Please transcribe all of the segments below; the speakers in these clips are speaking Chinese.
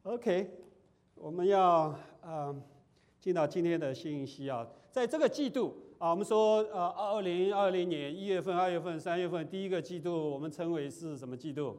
OK， 我们要进到今天的信息啊，在这个季度啊，我们说2020年1月份、2月份、3月份第一个季度，我们称为是什么季度？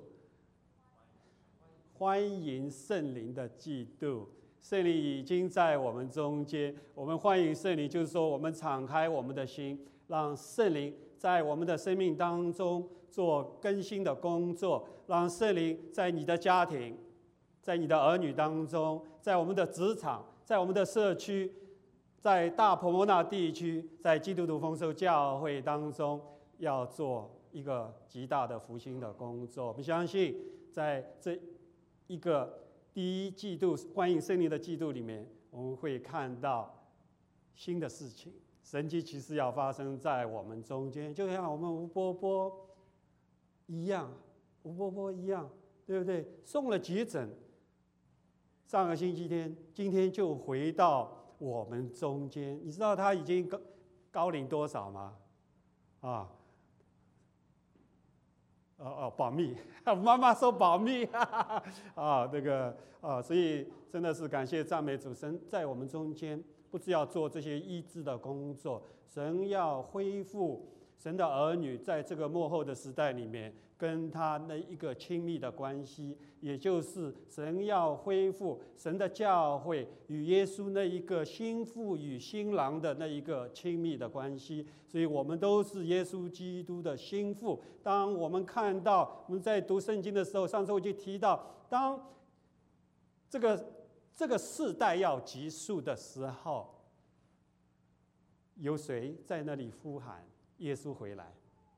欢迎圣灵的季度。圣灵已经在我们中间，我们欢迎圣灵，就是说我们敞开我们的心，让圣灵在我们的生命当中做更新的工作，让圣灵在你的家庭，在你的儿女当中，在我们的职场，在我们的社区，在大婆摩纳地区，在基督徒丰收教会当中，要做一个极大的复兴的工作。我们相信，在这一个第一季度欢迎圣灵的季度里面，我们会看到新的事情，神迹奇事要发生在我们中间，就像我们吴伯伯一样，对不对？送了急诊，上个星期天，今天就回到我们中间。你知道他已经高龄多少吗？保密，妈妈说保密，所以真的是感谢赞美主，神在我们中间，不只要做这些医治的工作，神要恢复神的儿女在这个末后的时代里面跟他那一个亲密的关系，也就是神要恢复神的教会与耶稣那一个新妇与新郎的那一个亲密的关系。所以我们都是耶稣基督的新妇。当我们看到我们在读圣经的时候，上次我就提到，当这个世代要结束的时候，有谁在那里呼喊耶稣回来？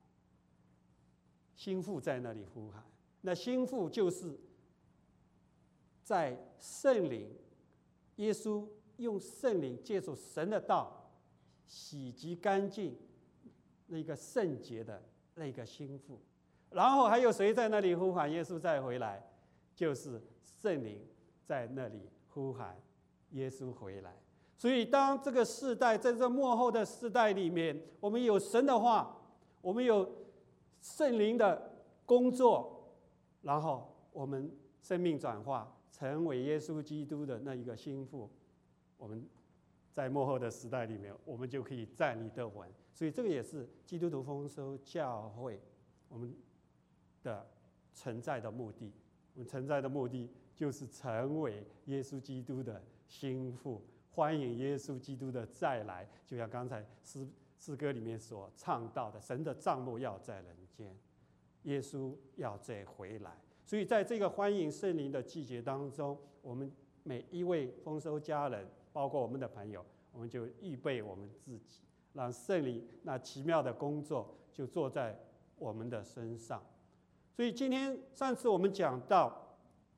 新妇在那里呼喊。那新妇就是在圣灵，耶稣用圣灵借助神的道洗涤干净那个圣洁的那个新妇。然后还有谁在那里呼喊耶稣再回来？就是圣灵在那里呼喊耶稣回来。所以当这个世代在这末后的世代里面，我们有神的话，我们有圣灵的工作，然后我们生命转化成为耶稣基督的那一个心腹，我们在末后的时代里面，我们就可以站立得稳。所以这个也是基督徒丰收教会我们的存在的目的。我们存在的目的就是成为耶稣基督的心腹，欢迎耶稣基督的再来，就像刚才诗歌里面所唱到的，神的帐幕要在人间，耶稣要再回来。所以在这个欢迎圣灵的季节当中，我们每一位丰收家人，包括我们的朋友，我们就预备我们自己，让圣灵那奇妙的工作就做在我们的身上。所以今天上次我们讲到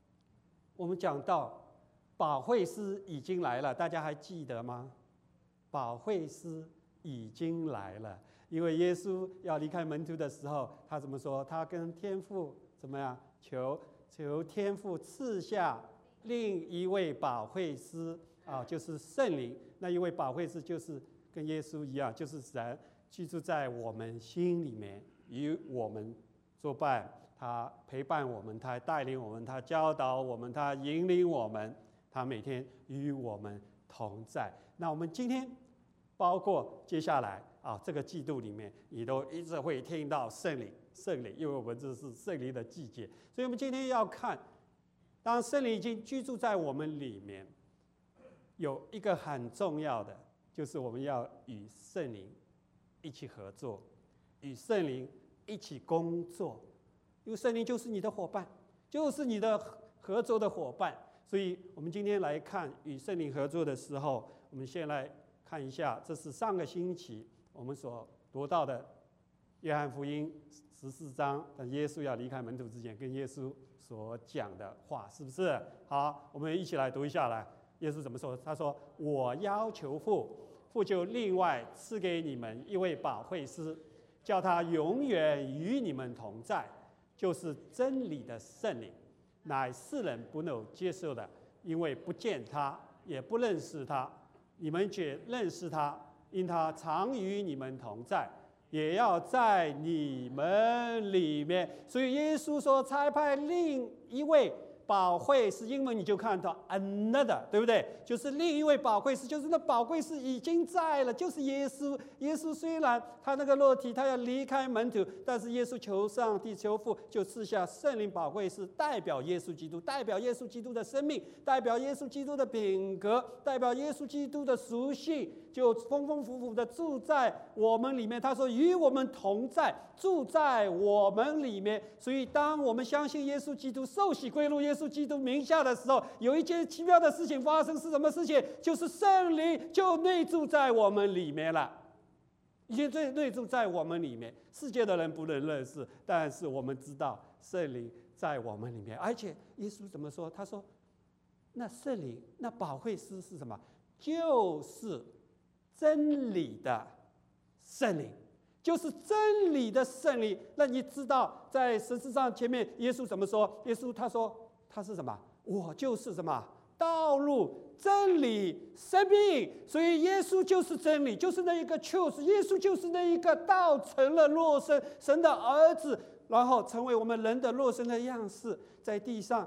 保惠师已经来了，大家还记得吗？保惠师已经来了，因为耶稣要离开门徒的时候，他怎么说？他跟天父怎么样？求天父赐下另一位保惠师就是圣灵。那一位保惠师就是跟耶稣一样，就是神居住在我们心里面，与我们作伴，他陪伴我们，他带领我们，他教导我们，他引领我们，他每天与我们同在。那我们今天包括接下来这个季度里面，你都一直会听到圣灵，因为我们这是圣灵的季节。所以我们今天要看，当圣灵已经居住在我们里面，有一个很重要的，就是我们要与圣灵一起合作，与圣灵一起工作。因为圣灵就是你的伙伴，就是你的合作的伙伴。所以我们今天来看与圣灵合作的时候，我们先来看一下，这是上个星期我们所读到的约翰福音14章，耶稣要离开门徒之前跟耶稣所讲的话，是不是？好，我们一起来读一下来。耶稣怎么说？他说：我要求父，父就另外赐给你们一位保惠师，叫他永远与你们同在，就是真理的圣灵，乃世人不能接受的，因为不见他，也不认识他。你们却认识他，因他常与你们同在，也要在你们里面。所以耶稣说差派另一位保惠师，英文你就看到 another， 对不对？就是另一位保惠师，就是那保惠师已经在了，就是耶稣。耶稣虽然他那个肉体他要离开门徒，但是耶稣求上帝求父，就赐下圣灵保惠师，代表耶稣基督，代表耶稣基督的生命，代表耶稣基督的品格，代表耶稣基督的属性，就丰丰富富的住在我们里面。他说与我们同在，住在我们里面。所以当我们相信耶稣基督，受洗归入耶稣基督名下的时候，有一件奇妙的事情发生，是什么事情？就是圣灵就内住在我们里面了，已经内住在我们里面。世界的人不能认识，但是我们知道圣灵在我们里面。而且耶稣怎么说？他说那圣灵，那保惠师是什么？就是真理的圣灵，就是真理的圣灵。那你知道在十字架前面耶稣怎么说？耶稣他说他是什么？我就是什么？道路、真理、生命。所以耶稣就是真理，就是那一个 truth， 耶稣就是那一个道成了肉身，神的儿子，然后成为我们人的肉身的样式，在地上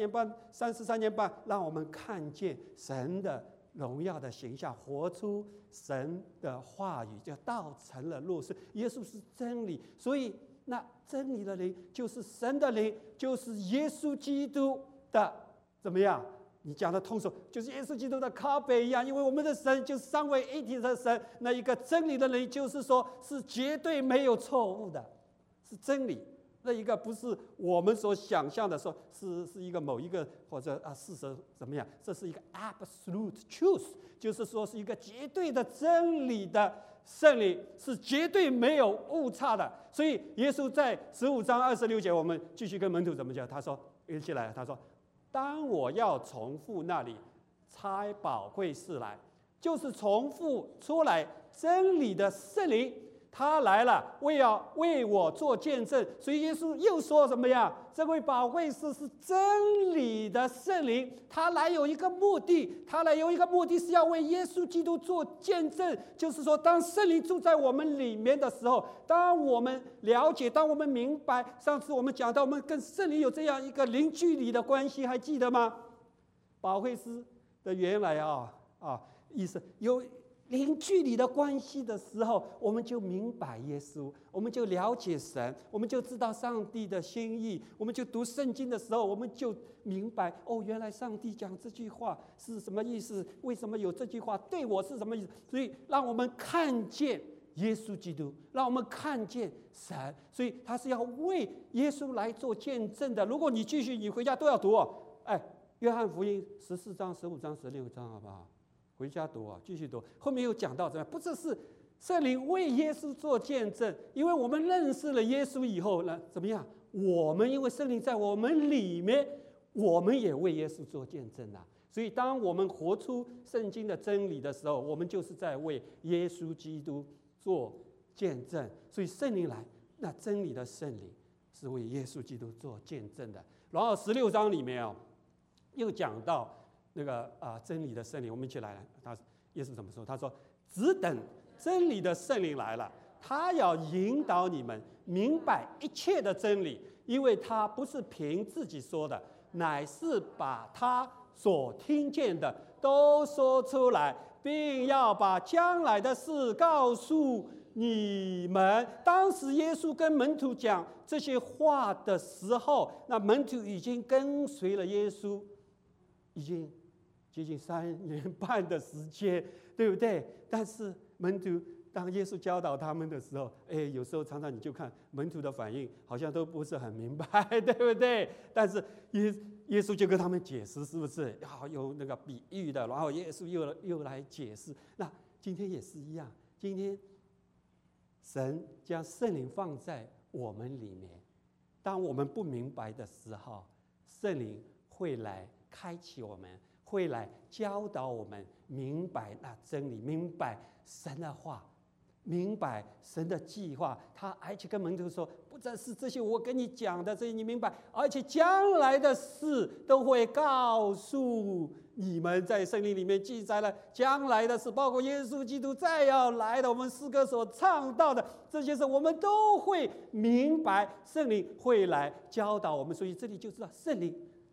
33年半，让我们看见神的荣耀的形象，活出神的话语，就道成了肉身。耶稣是真理，所以那真理的灵就是神的灵，就是耶稣基督的怎么样？你讲的通俗，就是耶稣基督的靠北一样。因为我们的神就是三位一体的神，那一个真理的灵，就是说是绝对没有错误的，是真理。那一个不是我们所想象的说是一个某一个或者事实怎么样，这是一个 absolute truth， 就是说是一个绝对的真理的圣灵，是绝对没有误差的。所以耶稣在15章26节，我们继续跟门徒怎么讲？他说一起来，他说当我要从父那里差保惠师来，就是从父出来真理的圣灵，他来了，为我做见证。所以耶稣又说什么呀？这位保惠师是真理的圣灵，他来有一个目的，是要为耶稣基督做见证。就是说，当圣灵住在我们里面的时候，当我们了解，当我们明白，上次我们讲到，我们跟圣灵有这样一个零距离的关系，还记得吗？保惠师的原来意思有零距离的关系的时候，我们就明白耶稣，我们就了解神，我们就知道上帝的心意。我们就读圣经的时候，我们就明白原来上帝讲这句话是什么意思，为什么有这句话对我是什么意思。所以让我们看见耶稣基督，让我们看见神。所以他是要为耶稣来做见证的。如果你继续，你回家都要读约翰福音14章、15章、16章，好不好？回家读继续读。后面又讲到怎么样？不只是圣灵为耶稣做见证，因为我们认识了耶稣以后呢，怎么样？我们因为圣灵在我们里面，我们也为耶稣做见证啊。所以当我们活出圣经的真理的时候，我们就是在为耶稣基督做见证。所以圣灵来，那真理的圣灵是为耶稣基督做见证的。然后16章里面又讲到那个真理的圣灵，我们一起来。耶稣怎么说？他说：“只等真理的圣灵来了，他要引导你们明白一切的真理，因为他不是凭自己说的，乃是把他所听见的都说出来，并要把将来的事告诉你们。”当时耶稣跟门徒讲这些话的时候，那门徒已经跟随了耶稣，已经接近3年半的时间，对不对？但是门徒当耶稣教导他们的时候，有时候常常你就看门徒的反应，好像都不是很明白，对不对？但是耶稣就跟他们解释，是不是？有那个比喻的，然后耶稣又来解释。那今天也是一样，今天神将圣灵放在我们里面，当我们不明白的时候，圣灵会来开启我们，会来教导我们明白那真理，明白神的话，明白神的计划。他而且跟门徒说，不只是这些我跟你讲的这些你明白，而且将来的事都会告诉你们。在圣经里面记载了将来的事，包括耶稣基督再要来的，我们诗歌所唱到的这些事，我们都会明白，圣灵会来教导我们。所以这里就知道圣灵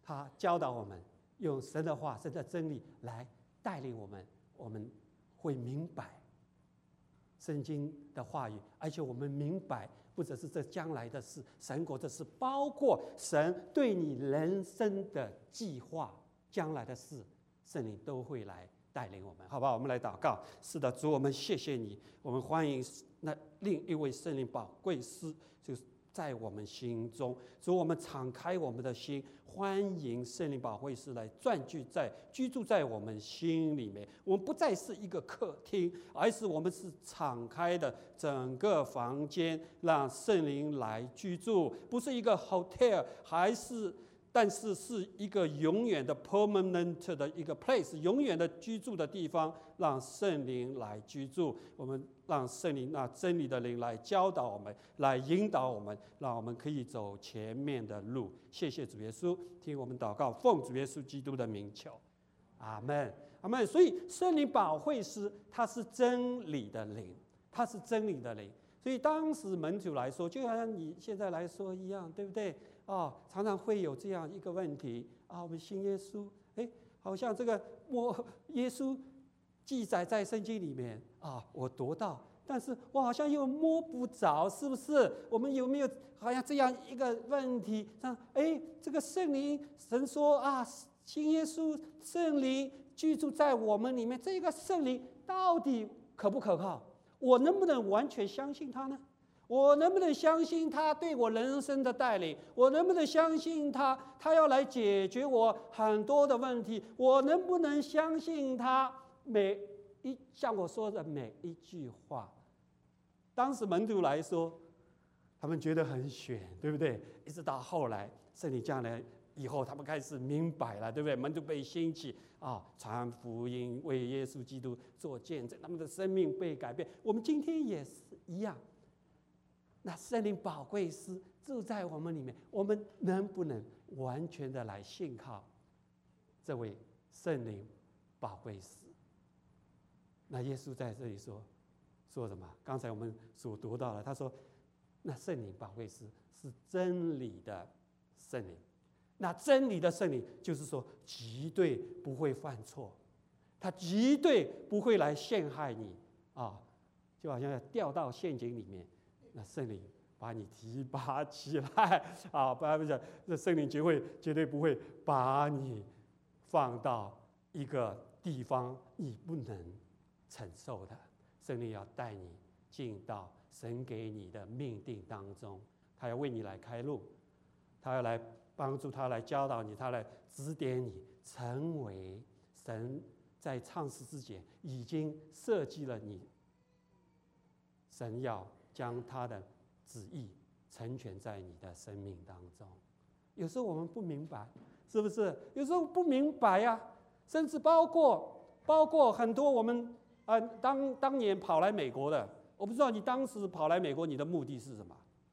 他教导我们，用神的话、神的真理来带领我们，我们会明白圣经的话语，而且我们明白，不只是这将来的事，神国的事，包括神对你人生的计划，将来的事，圣灵都会来带领我们，好不好？我们来祷告。是的，主，我们谢谢你，我们欢迎那另一位圣灵宝贵师，就是在我们心中。主，我们敞开我们的心，欢迎圣灵宝贵师来居住在我们心里面。我们不再是一个客厅，而是我们是敞开的整个房间，让圣灵来居住，不是一个 hotel， 但是是一个永远的 permanent 的一个 place， 永远的居住的地方，让圣灵来居住。我们让圣灵那真理的灵来教导我们，来引导我们，让我们可以走前面的路。谢谢主耶稣，听我们祷告，奉主耶稣基督的名求，阿们，阿们。所以圣灵保惠师他是真理的灵，他是真理的灵。所以当时门徒来说，就好像你现在来说一样，对不对？常常会有这样一个问题我们信耶稣，好像这个耶稣记载在圣经里面我读到，但是我好像又摸不着，是不是？我们有没有好像这样一个问题？这个圣灵，神说信耶稣，圣灵居住在我们里面，这个圣灵到底可不可靠？我能不能完全相信他呢？我能不能相信他对我人生的带领？我能不能相信他要来解决我很多的问题？我能不能相信他像我说的每一句话？当时门徒来说，他们觉得很玄，对不对？一直到后来圣灵降临以后，他们开始明白了，对不对？门徒被兴起传福音，为耶稣基督做见证，他们的生命被改变。我们今天也是一样。那圣灵宝贵师住在我们里面，我们能不能完全的来信靠这位圣灵宝贵师？那耶稣在这里说什么？刚才我们所读到了，他说那圣灵宝贵师是真理的圣灵。那真理的圣灵就是说绝对不会犯错，他绝对不会来陷害你就好像要掉到陷阱里面，那圣灵把你提拔起来不是，那圣灵绝对不会把你放到一个地方你不能承受的。圣灵要带你进到神给你的命定当中，他要为你来开路，他要来帮助，他来教导你，他来指点你，成为神在创世之前已经设计了你，神要将他的旨意成全在你的生命当中。有时候我们不明白，是不是？有时候不明白甚至包括很多我们当年跑来美国的，我不知道你当时跑来美国你的目的是什么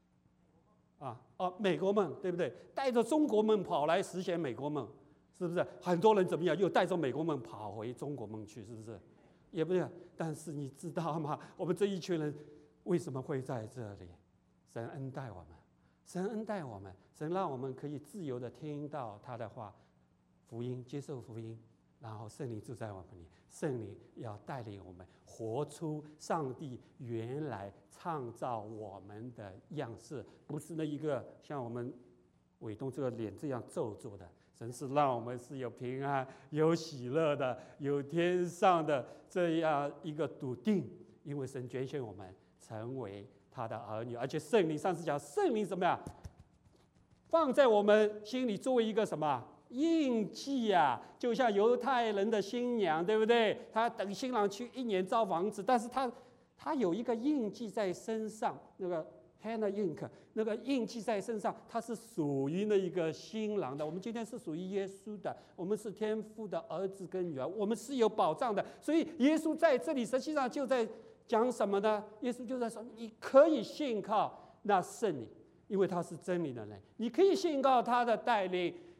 美国梦，对不对？带着中国梦跑来实现美国梦，是不是？很多人怎么样又带着美国梦跑回中国梦去，是不是？也不是。但是你知道吗？我们这一群人为什么会在这里？神恩待我们，神恩待我们，神让我们可以自由的听到他的话，福音，接受福音，然后圣灵住在我们里，圣灵要带领我们活出上帝原来创造我们的样式，不是那一个像我们伟东这个脸这样皱皱的。神是让我们是有平安、有喜乐的，有天上的这样一个笃定，因为神拣选我们成为他的儿女，而且圣灵，上次讲圣灵怎么样，放在我们心里作为一个什么印记就像犹太人的新娘，对不对？他等新郎去1年造房子，但是他有一个印记在身上，那个 Hannah ink， 那个印记在身上，它是属于那一个新郎的。我们今天是属于耶稣的，我们是天父的儿子跟女儿，我们是有保障的。所以耶稣在这里实际上就在讲什么呢？耶稣就在说，你可以信靠那圣灵，因为他是真理的人，你可以信靠他的带领，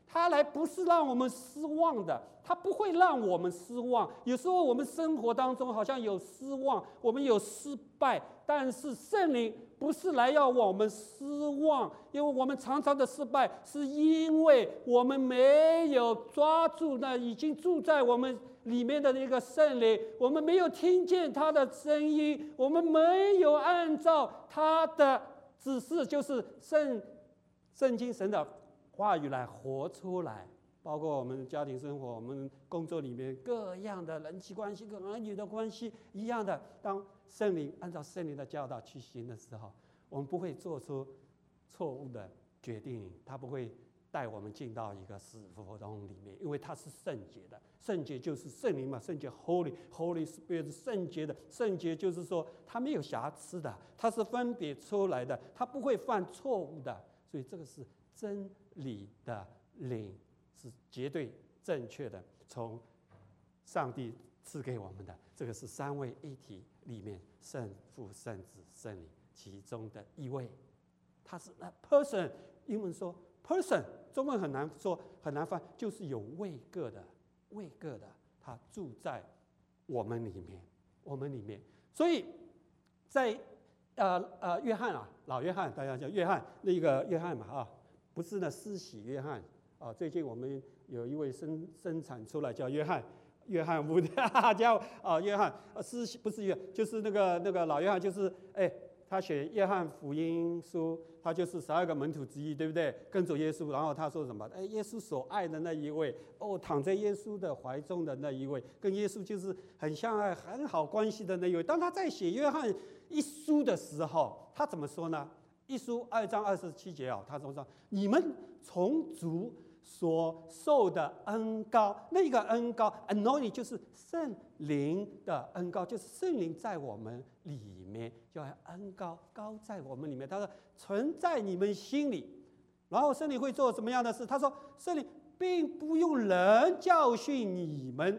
他来不是让我们失望的，他不会让我们失望。有时候我们生活当中好像有失望，我们有失败，但是圣灵不是来要我们失望，因为我们常常的失败，是因为我们没有抓住那已经住在我们里面的那个圣灵，我们没有听见他的声音，我们没有按照他的指示，就是圣经神的话语来活出来。包括我们家庭生活，我们工作里面各样的人际关系跟儿女的关系一样的，当圣灵按照圣灵的教导去行的时候，我们不会做出错误的决定，他不会带我们进到一个死胡同里面，因为他是圣洁的。圣洁就是圣灵嘛，圣洁 Holy Spirit 圣洁的，圣洁就是说他没有瑕疵的，他是分别出来的，他不会犯错误的，所以这个是真理的灵，是绝对正确的，从上帝赐给我们的。这个是三位一体里面圣父、圣子、圣灵其中的一位，他是 a person。英文说 person， 中文很难说，很难翻，就是有位格的，他住在我们里面，所以在约翰啊，老约翰，大家叫约翰，那个约翰嘛啊，不是那施洗约翰啊。最近我们有一位生产出来叫约翰伍德叫约翰施洗不是约，就是那个老约翰，就是他写约翰福音书，他就是12个门徒之一，对不对？跟着耶稣，然后他说什么？耶稣所爱的那一位，躺在耶稣的怀中的那一位，跟耶稣就是很相爱、很好关系的那一位。当他在写约翰一书的时候，他怎么说呢？一书2章27节啊，他说：“你们从主所受的恩膏，那个恩膏 anointing 就是圣灵的恩膏，就是圣灵在我们里面，叫恩膏膏在我们里面。他说存在你们心里，然后圣灵会做什么样的事？他说圣灵并不用人教训你们，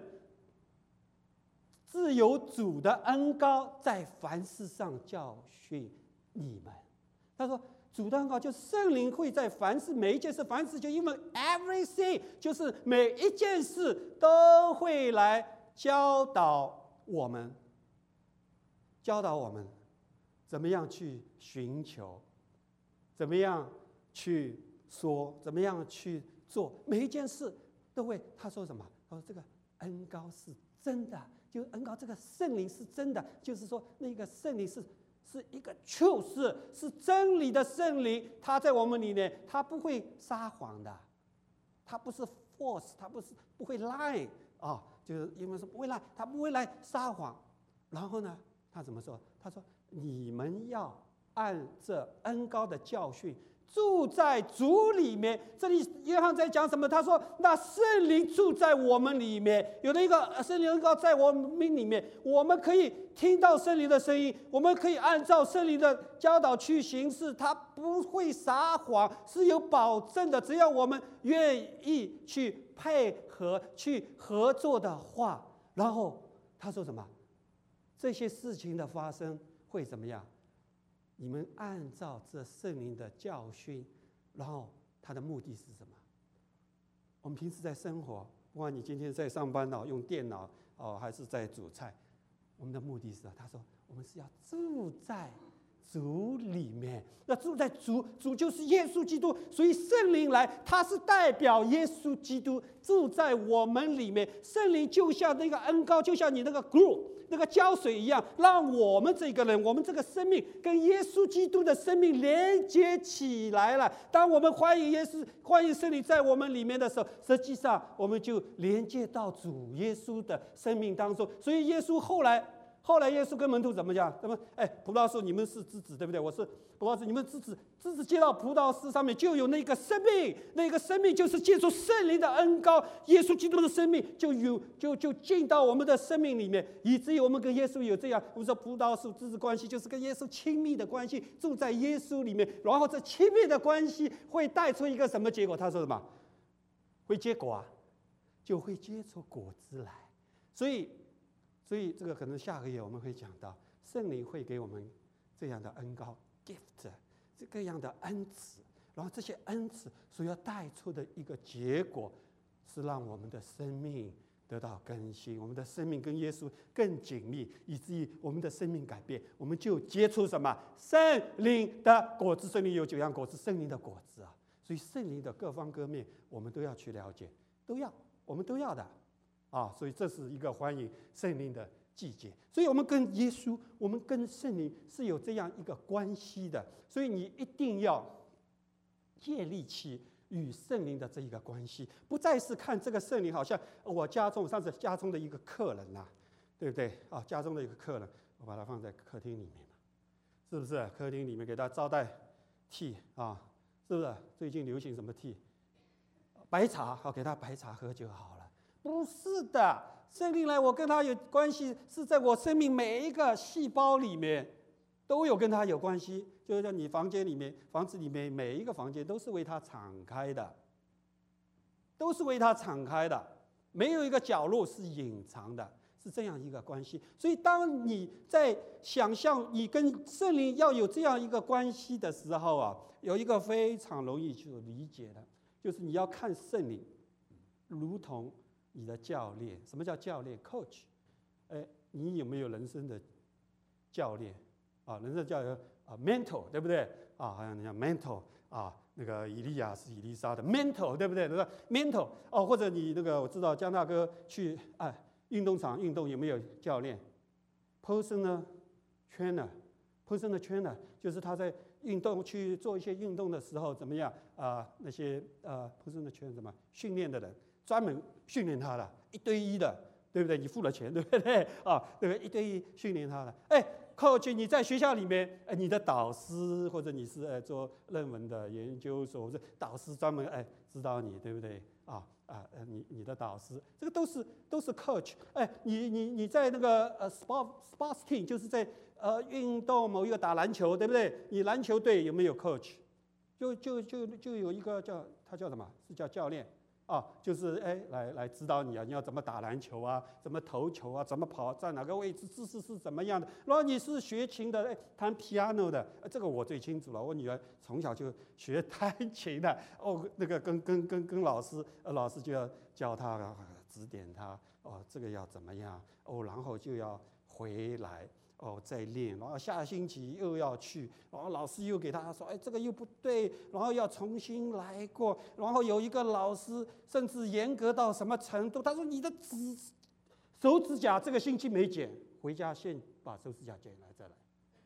自有主的恩膏在凡事上教训你们。”他说主的恩膏就是圣灵会在凡事每一件事，凡事就因为 everything 就是每一件事都会来教导我们怎么样去寻求，怎么样去说，怎么样去做，每一件事都会。他说什么？他说这个恩膏是真的，就恩膏这个圣灵是真的，就是说那个圣灵是一个 truth， 是真理的圣灵，他在我们里面，他不会撒谎的，他不是 false， 他不会 lie 啊，就是因为说不会 lie， 他不会来撒谎。然后呢，他怎么说？他说你们要按这恩膏的教训住在主里面。这里约翰在讲什么？他说那圣灵住在我们里面，有了一个圣灵恩膏在我们里面，我们可以听到圣灵的声音，我们可以按照圣灵的教导去行事，他不会撒谎，是有保证的。只要我们愿意去配合、去合作的话，然后他说什么？这些事情的发生会怎么样？你们按照这圣灵的教训，然后他的目的是什么？我们平时在生活，不管你今天在上班用电脑还是在煮菜，我们的目的是他说我们是要住在主里面，要住在主就是耶稣基督，所以圣灵来，他是代表耶稣基督住在我们里面。圣灵就像那个恩膏，就像你那个 glue 那个胶水一样，让我们这个人，我们这个生命跟耶稣基督的生命连接起来了。当我们欢迎耶稣、欢迎圣灵在我们里面的时候，实际上我们就连接到主耶稣的生命当中。所以耶稣后来耶稣跟门徒怎么讲？怎么？葡萄树你们是枝子，对不对？我是葡萄树，你们枝子接到葡萄枝上面就有那个生命，那个生命就是借助圣灵的恩膏，耶稣基督的生命就进到我们的生命里面，以至于我们跟耶稣有这样，我们说葡萄树枝子关系就是跟耶稣亲密的关系，住在耶稣里面，然后这亲密的关系会带出一个什么结果？他说什么？会结果就会结出果子来。所以这个可能下个月我们会讲到，圣灵会给我们这样的恩膏 gift， 这样的恩赐， 然后这些恩赐所要带出的一个结果，是让我们的生命得到更新，我们的生命跟耶稣更紧密，以至于我们的生命改变，我们就结出什么？圣灵的果子。圣灵有9样果子，圣灵的果子啊！所以圣灵的各方各面，我们都要去了解，我们都要的啊！所以这是一个欢迎圣灵的季节。所以我们跟耶稣，我们跟圣灵是有这样一个关系的。所以你一定要建立起与圣灵的这一个关系，不再是看这个圣灵好像我上次家中的一个客人呐，对不对啊？家中的一个客人，我把它放在客厅里面，是不是？客厅里面给他招待 tea 啊，是不是？最近流行什么 tea？ 白茶，好，给他白茶喝就好了。不是的，圣灵来，我跟他有关系，是在我生命每一个细胞里面都有跟他有关系。就像你房子里面每一个房间都是为他敞开的，没有一个角落是隐藏的，是这样一个关系。所以当你在想象你跟圣灵要有这样一个关系的时候啊，有一个非常容易去理解的，就是你要看圣灵如同你的教练。什么叫教练 ？Coach。你有没有人生的教练啊？人生教练mentor， 对不对啊？好像人家 mentor 啊，那个以利亚是以利沙的 mentor， 对不对？那个 mentor 哦，或者你那个我知道江大哥去运动场运动有没有教练 ？personal trainer 就是他在运动去做一些运动的时候怎么样那些personal trainer 什么训练的人专门训练他的1对1的，对不对？你付了钱，对不对啊？对不对？1对1训练他的coach， 你在学校里面，你的导师或者你是做论文的研究所，或者导师专门指导你，对不对你的导师，这个都是 coach。你在那个sports team， 就是在运动某一个打篮球，对不对？你篮球队有没有 coach？ 就有一个他叫什么？是叫教练。就是来指导你啊，你要怎么打篮球啊，怎么投球啊，怎么跑，在哪个位置，姿势是怎么样的。然后你是学琴的，弹 piano 的，这个我最清楚了。我女儿从小就学弹琴的，那个跟老师就要教她，指点她，这个要怎么样，然后就要回来。再练，然后下星期又要去，然后老师又给他说，这个又不对，然后要重新来过。然后有一个老师甚至严格到什么程度？他说你的手指甲这个星期没剪，回家先把手指甲剪来再来，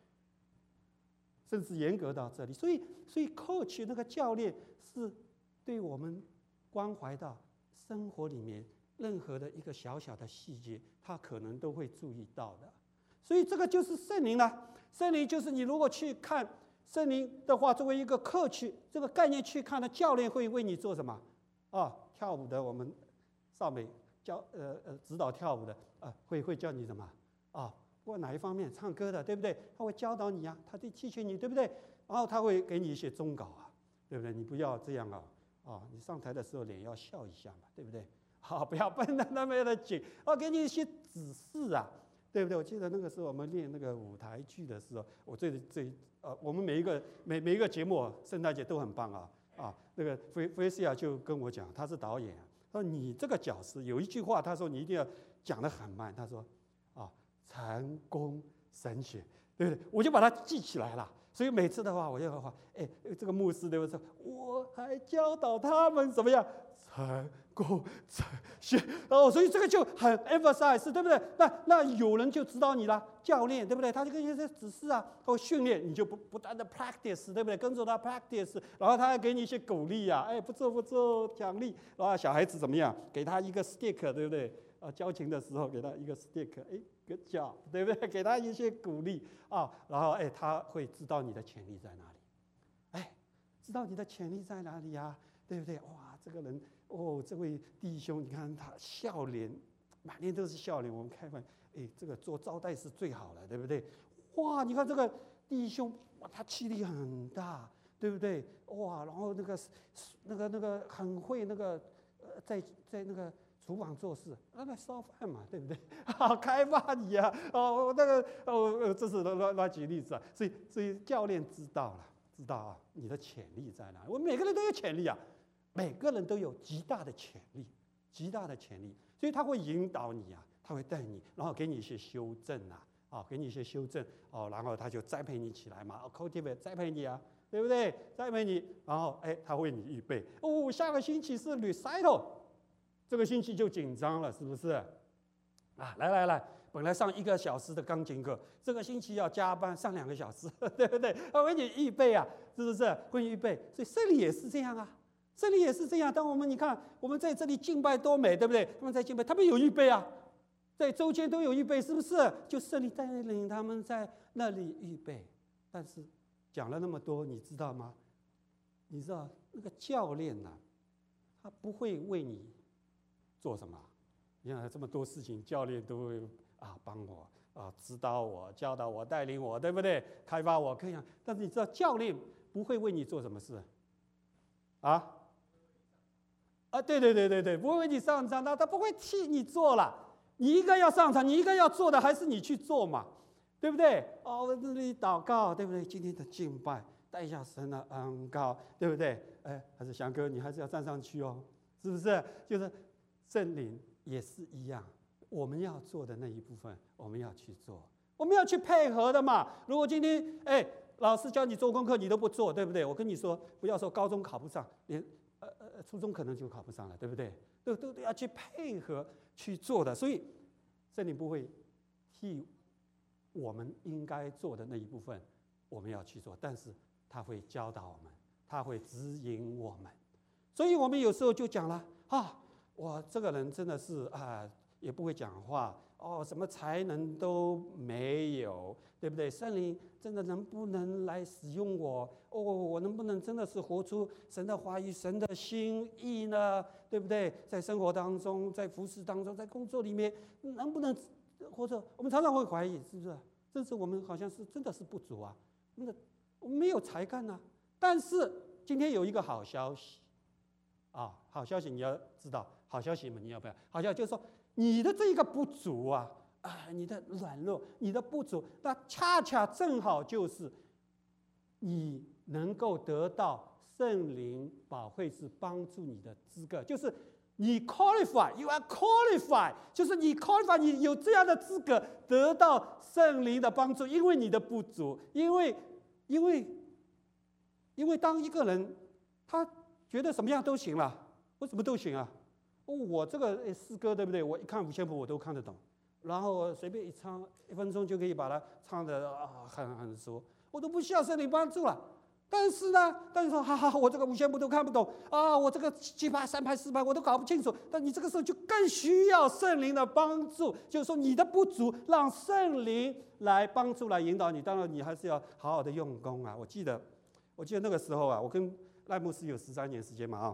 甚至严格到这里。所以 coach 那个教练是对我们关怀到生活里面任何的一个小小的细节，他可能都会注意到的。所以这个就是圣灵了。圣灵就是你如果去看圣灵的话，作为一个coach这个概念去看的，教练会为你做什么？跳舞的我们少美指导跳舞的会教你什么？不管哪一方面，唱歌的对不对？他会教导你啊，他会提醒你对不对？然后他会给你一些忠告啊，对不对？你不要这样你上台的时候脸要笑一下嘛，对不对？不要绷得那么的紧，给你一些指示啊。对不对？我记得那个时候我们练那个舞台剧的时候，我我们每一个节目圣诞节都很棒那个菲西亚就跟我讲，他是导演，他说你这个角色有一句话，他说你一定要讲得很慢，他说成功神学，对不对？我就把它记起来了。所以每次的话，我就这个牧师对我说，我还教导他们怎么样成功神学所以这个就很 emphasize， 对不对？那有人就指导你了，教练对不对？他就跟一些指示或训练，你就不断的 practice， 对不对？跟着他 practice， 然后他还给你一些鼓励不错奖励。然后小孩子怎么样？给他一个 stick， 对不对？教琴的时候给他一个 stick，good job， 对不对？给他一些鼓励然后他会知道你的潜力在哪里，知道你的潜力在哪里呀，对不对？哇，这个人这位弟兄，你看他笑脸，满脸都是笑脸。我们开玩这个做招待是最好的，对不对？哇，你看这个弟兄，哇，他气力很大，对不对？哇，然后那个很会在那个厨房做事，那烧饭嘛，对不对？开发你这是乱举例子所以教练知道了， 知道啊，你的潜力在哪？我们每个人都有潜力啊，每个人都有极大的潜力，极大的潜力，所以他会引导你啊，他会带你，然后给你一些修正啊，给你一些修正哦，然后他就栽培你起来嘛，cultivate 栽培你啊，对不对？栽培你，然后他为你预备哦，下个星期是 recital， 这个星期就紧张了，是不是？啊，来，本来上1个小时的钢琴课，这个星期要加班上2个小时，对不对？为你预备啊，是不是？为你预备，所以圣灵也是这样啊。圣灵也是这样，当你看我们在这里敬拜多美，对不对？他们在敬拜，他们有预备啊，在周间都有预备，是不是？就圣灵带领他们在那里预备。但是讲了那么多，你知道吗？你知道那个教练他不会为你做什么？你看这么多事情，教练都会帮我指导我、教导我、带领我，对不对？开发我，可以。但是你知道，教练不会为你做什么事啊？对，不会为你上场，他不会替你做了。你应该要上场，你应该要做的还是你去做嘛，对不对？我这里祷告，对不对？今天的敬拜，带一下神的恩膏，对不对？还是翔哥，你还是要站上去哦，是不是？就是圣灵也是一样，我们要做的那一部分，我们要去做，我们要去配合的嘛。如果今天老师教你做功课，你都不做，对不对？我跟你说，不要说高中考不上，连初中可能就考不上了，对不对？都要去配合去做的，所以圣灵不会替我们应该做的那一部分，我们要去做，但是他会教导我们，他会指引我们。所以我们有时候就讲了我这个人真的是也不会讲话什么才能都没有，对不对？圣灵真的能不能来使用我？我能不能真的是活出神的话语、神的心意呢？对不对？在生活当中，在服事当中，在工作里面，能不能？或者我们常常会怀疑，是不是？甚至我们好像是真的是不足啊，我们没有才干啊。但是今天有一个好消息好消息你要知道，好消息你要不要？好消息就是说，你的这个不足你的软弱，你的不足，那恰恰正好就是你能够得到圣灵保惠师帮助你的资格，就是你 qualify，you are qualified， 就是你 qualify， 你有这样的资格得到圣灵的帮助，因为你的不足，因为当一个人他觉得什么样都行了，我什么都行啊，我这个诗歌对不对？我一看五线谱我都看得懂，然后随便一唱，1分钟就可以把它唱得很熟，我都不需要圣灵帮助了。但是说我这个五线谱都看不懂我这个7拍3拍4拍我都搞不清楚。但你这个时候就更需要圣灵的帮助，就是说你的不足，让圣灵来帮助来引导你。当然你还是要好好的用功我记得那个时候我跟赖牧师有13年时间嘛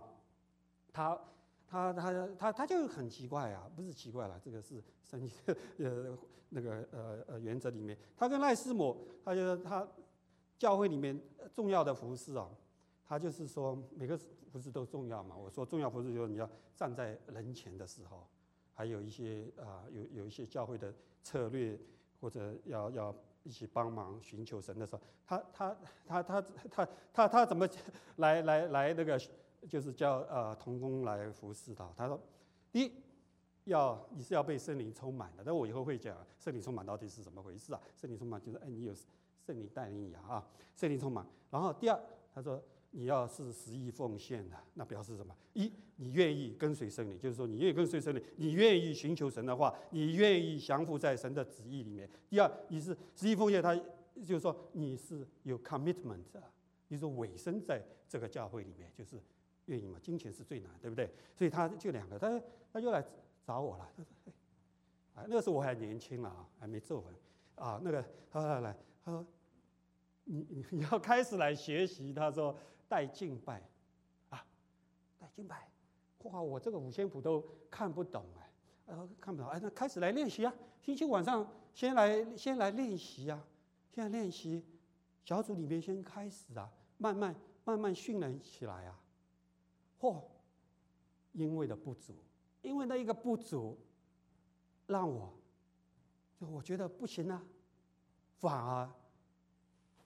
他就很奇怪不是奇怪了，这个是圣经那个原则里面，他跟赖师母，他教会里面重要的服事他就是说每个服事都重要嘛。我说重要服事就是你要站在人前的时候，还有一些有一些教会的策略，或者要一起帮忙寻求神的时候，他怎么来那个就是叫同工来服侍他。他说，第一你是要被圣灵充满的，但我以后会讲圣灵充满到底是怎么回事圣灵充满就是你有圣灵带领你圣灵充满。然后第二，他说你要是实意奉献的，那表示什么？一，你愿意跟随圣灵，就是说你愿意跟随圣灵，你愿意寻求神的话，你愿意降服在神的旨意里面。第二，你是实意奉献，他就是说你是有 commitment 你说委身在这个教会里面，就是愿意嘛。金钱是最难，对不对？所以他就2个，他就来找我了。他说那个时候我还年轻还没做完那个他来，他说你要开始来学习。他说带敬拜带敬拜，我这个五线谱都看不懂看不懂那开始来练习星期晚上先来练习现在练习小组里面先开始慢慢训练起来因为的不足，因为那一个不足，让我觉得不行反而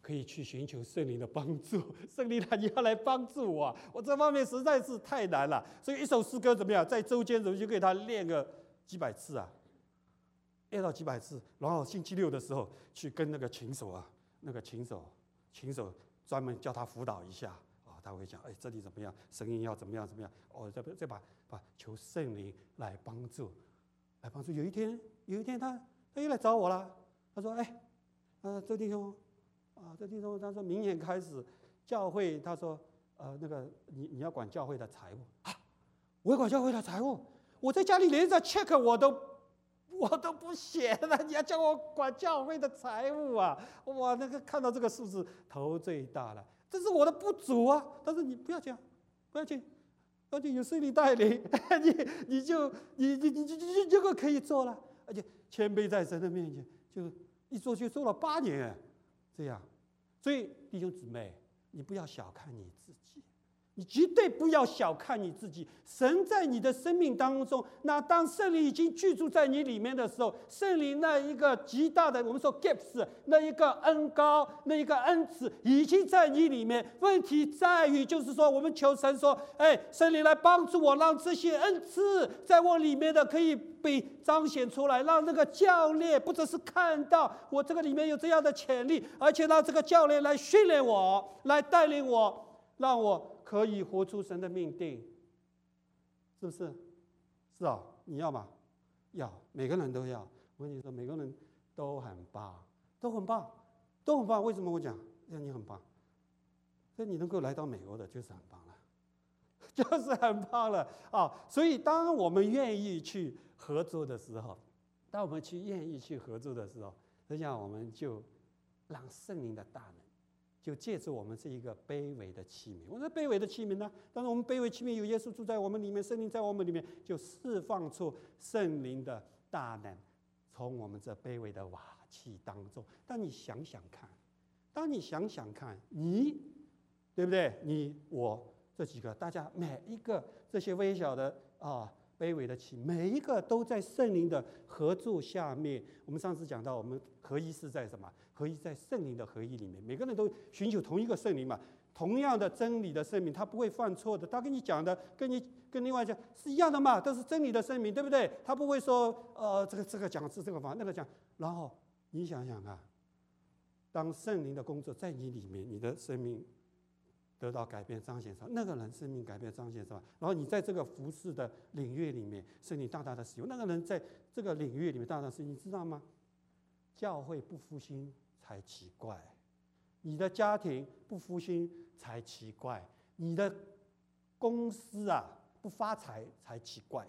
可以去寻求圣灵的帮助。圣灵啊，你要来帮助我，我这方面实在是太难了。所以一首诗歌怎么样，在周间怎么就给他练个几百次啊，练到几百次，然后星期六的时候去跟那个琴手啊，琴手专门叫他辅导一下啊，他会讲，这里怎么样，声音要怎么样，再把求圣灵来帮助。有一天他又来找我了，他说，周弟兄他说明年开始教会，他说你要管教会的财务啊，我要管教会的财务，我在家里连着 check 我都不写了，你要叫我管教会的财务啊！哇，看到这个数字头最大了，这是我的不足啊。但是你不要紧，有圣灵带领，你就可以做了，而且谦卑在神的面前，就一做就做了8年，这样。所以弟兄姊妹，你不要小看你自己。你绝对不要小看你自己，神在你的生命当中，那当圣灵已经居住在你里面的时候，圣灵那一个极大的我们说 gifts， 那一个恩膏，那一个恩赐已经在你里面。问题在于就是说，我们求神说，圣灵来帮助我，让这些恩赐在我里面的可以被彰显出来，让那个教练不只是看到我这个里面有这样的潜力，而且让这个教练来训练我，来带领我，让我可以活出神的命定，是不是？是啊，你要吗？要，每个人都要。我跟你说，每个人都很棒，都很棒。为什么我讲？因为你很棒，所以你能够来到美国的，就是很棒了，就是很棒了啊！所以，当我们愿意去合作的时候，愿意去合作的时候，实际上我们就让圣灵的大能。就借助我们这一个卑微的器皿，我说卑微的器皿呢？但是我们卑微器皿有耶稣住在我们里面，圣灵在我们里面，就释放出圣灵的大能，从我们这卑微的瓦器当中。当你想想看，你对不对？你我这几个，大家每一个这些微小的卑微的器，每一个都在圣灵的合作下面。我们上次讲到，我们合一是在什么？合一在圣灵的合一里面，每个人都寻求同一个圣灵嘛，同样的真理的圣灵，他不会犯错的。他跟你讲的，跟另外讲是一样的嘛，都是真理的圣灵，对不对？他不会说这个讲是这个方，那个讲。然后你想想看，当圣灵的工作在你里面，你的生命得到改变彰显上，那个人生命改变彰显上，然后你在这个服事的领域里面，圣灵大大的使用，那个人在这个领域里面大大的使用，你知道吗？教会不复兴才奇怪，你的家庭不复兴才奇怪，你的公司不发财才奇怪。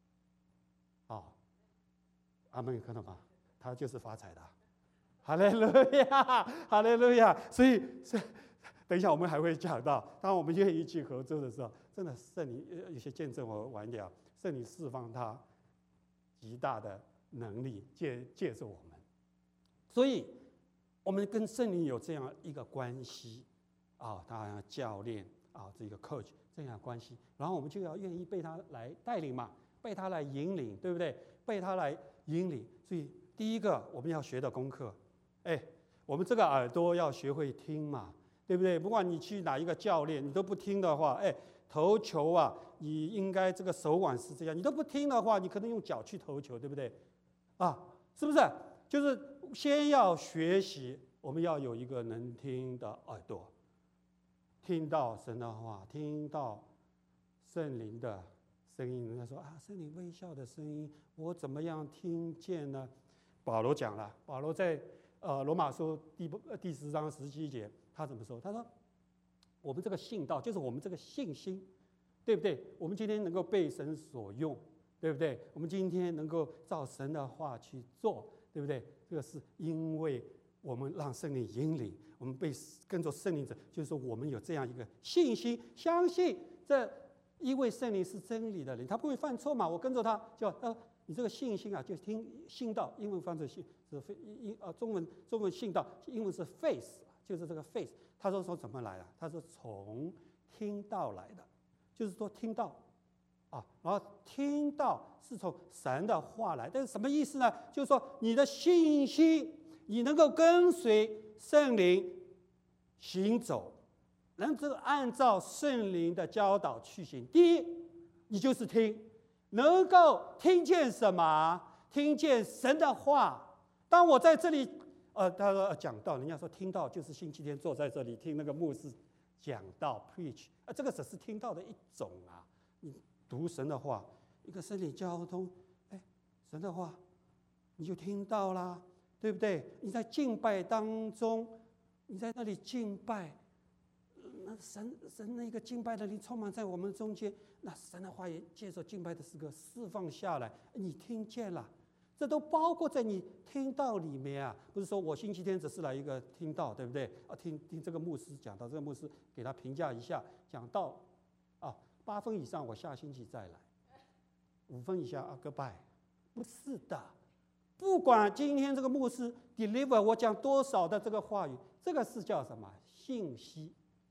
阿们，看到吗？他就是发财的，哈利路亚，哈利路亚。所以等一下我们还会讲到，当我们愿意去合作的时候，真的圣灵有些见证我完掉，圣灵释放他极大的能力，借助我们。所以，我们跟圣灵有这样一个关系他好像教练这个 coach 这样的关系，然后我们就要愿意被他来带领嘛，被他来引领，对不对？被他来引领。所以，第一个我们要学的功课，我们这个耳朵要学会听嘛，对不对？不管你去哪一个教练，你都不听的话，投球你应该这个手腕是这样，你都不听的话，你可能用脚去投球，对不对？是不是？就是先要学习，我们要有一个能听的耳朵，听到神的话，听到圣灵的声音。人家说圣灵微笑的声音，我怎么样听见呢？保罗讲了，保罗在罗马书第10章17节，他怎么说？他说：“我们这个信道，就是我们这个信心，对不对？我们今天能够被神所用，对不对？我们今天能够照神的话去做。”对不对？这个是因为我们让圣灵引领，我们被跟着圣灵者，就是说我们有这样一个信心，相信这一位圣灵是真理的人，他不会犯错嘛。我跟着他，你这个信心就听信道，英文翻译信是中文信道，英文是 faith， 就是这个 faith。他说怎么来的？他说从听道来的，就是说听道。然后听到是从神的话来，但是什么意思呢？就是说你的信心，你能够跟随圣灵行走，能够按照圣灵的教导去行。第一，你就是听，能够听见什么？听见神的话。当我在这里，他说讲道，人家说听到就是星期天坐在这里听那个牧师讲道 preach， 这个只是听到的一种啊。你读神的话，一个圣灵交通，神的话你就听到啦，对不对？你在敬拜当中，你在那里敬拜，那神那个敬拜的灵充满在我们中间，那神的话也借着敬拜的诗歌释放下来，你听见了，这都包括在你听道里面啊。不是说我星期天只是来一个听道，对不对？听这个牧师讲到，这个牧师给他评价一下，讲到8分以上我下星期再来，5分以下goodbye。不是的，不管今天这个牧师 deliver 我讲多少的这个话语，这个是叫什么？信息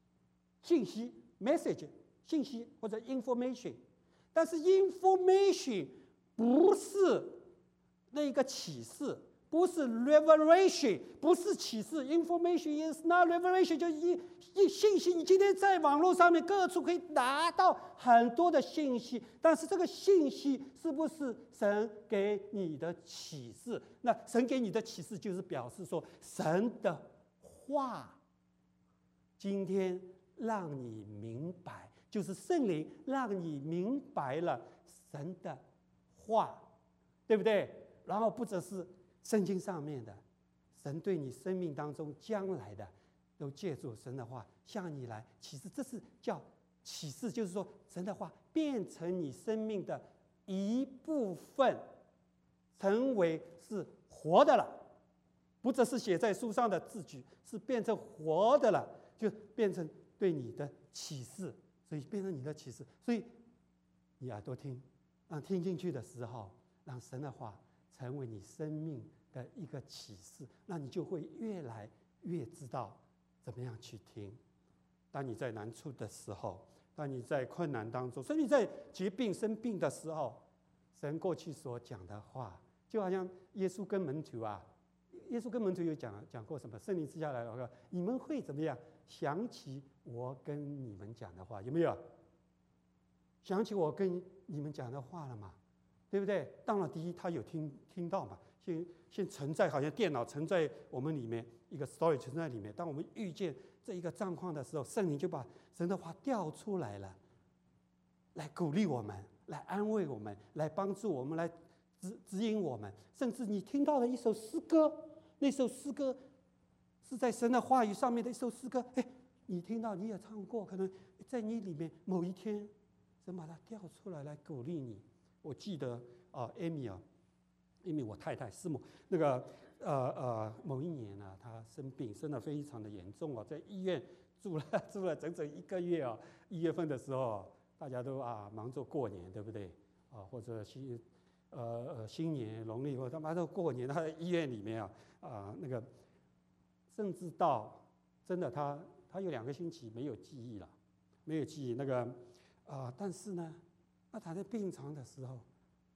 message 信息或者 information。但是 information 不是那个启示，不是 revelation， 不是启示。 information is not revelation， 就是信息。你今天在网络上面各处可以拿到很多的信息，但是这个信息是不是神给你的启示？那神给你的启示就是表示说，神的话今天让你明白，就是圣灵让你明白了神的话，对不对？然后不只是圣经上面的，神对你生命当中将来的都借助神的话向你来启示。这是叫启示，就是说神的话变成你生命的一部分，成为是活的了，不只是写在书上的字句，是变成活的了，就变成对你的启示。所以变成你的启示，所以你耳朵听，让听进去的时候，让神的话成为你生命的一个启示，那你就会越来越知道怎么样去听。当你在难处的时候，当你在困难当中，甚至在疾病生病的时候，神过去所讲的话，就好像耶稣跟门徒有讲过什么？圣灵赐下来了，你们会怎么样？想起我跟你们讲的话，有没有？想起我跟你们讲的话了嘛？对不对？当然，第一他有听到嘛，先存在，好像电脑存在我们里面，一个 story 存在里面。当我们遇见这一个状况的时候，圣灵就把神的话调出来了，来鼓励我们，来安慰我们，来帮助我们，来指引我们。甚至你听到了一首诗歌，那首诗歌是在神的话语上面的一首诗歌，你听到你也唱过，可能在你里面某一天，神把它调出来来鼓励你。我记得Amy 我太太师母，那个某一年呢，她生病，生得非常的严重在医院住了整整1个月1月份的时候，大家都忙着过年，对不对？或者新年农历或他妈都过年，她在医院里面那个甚至到真的她有2个星期没有记忆了，没有记忆那个但是呢。那他在病床的时候，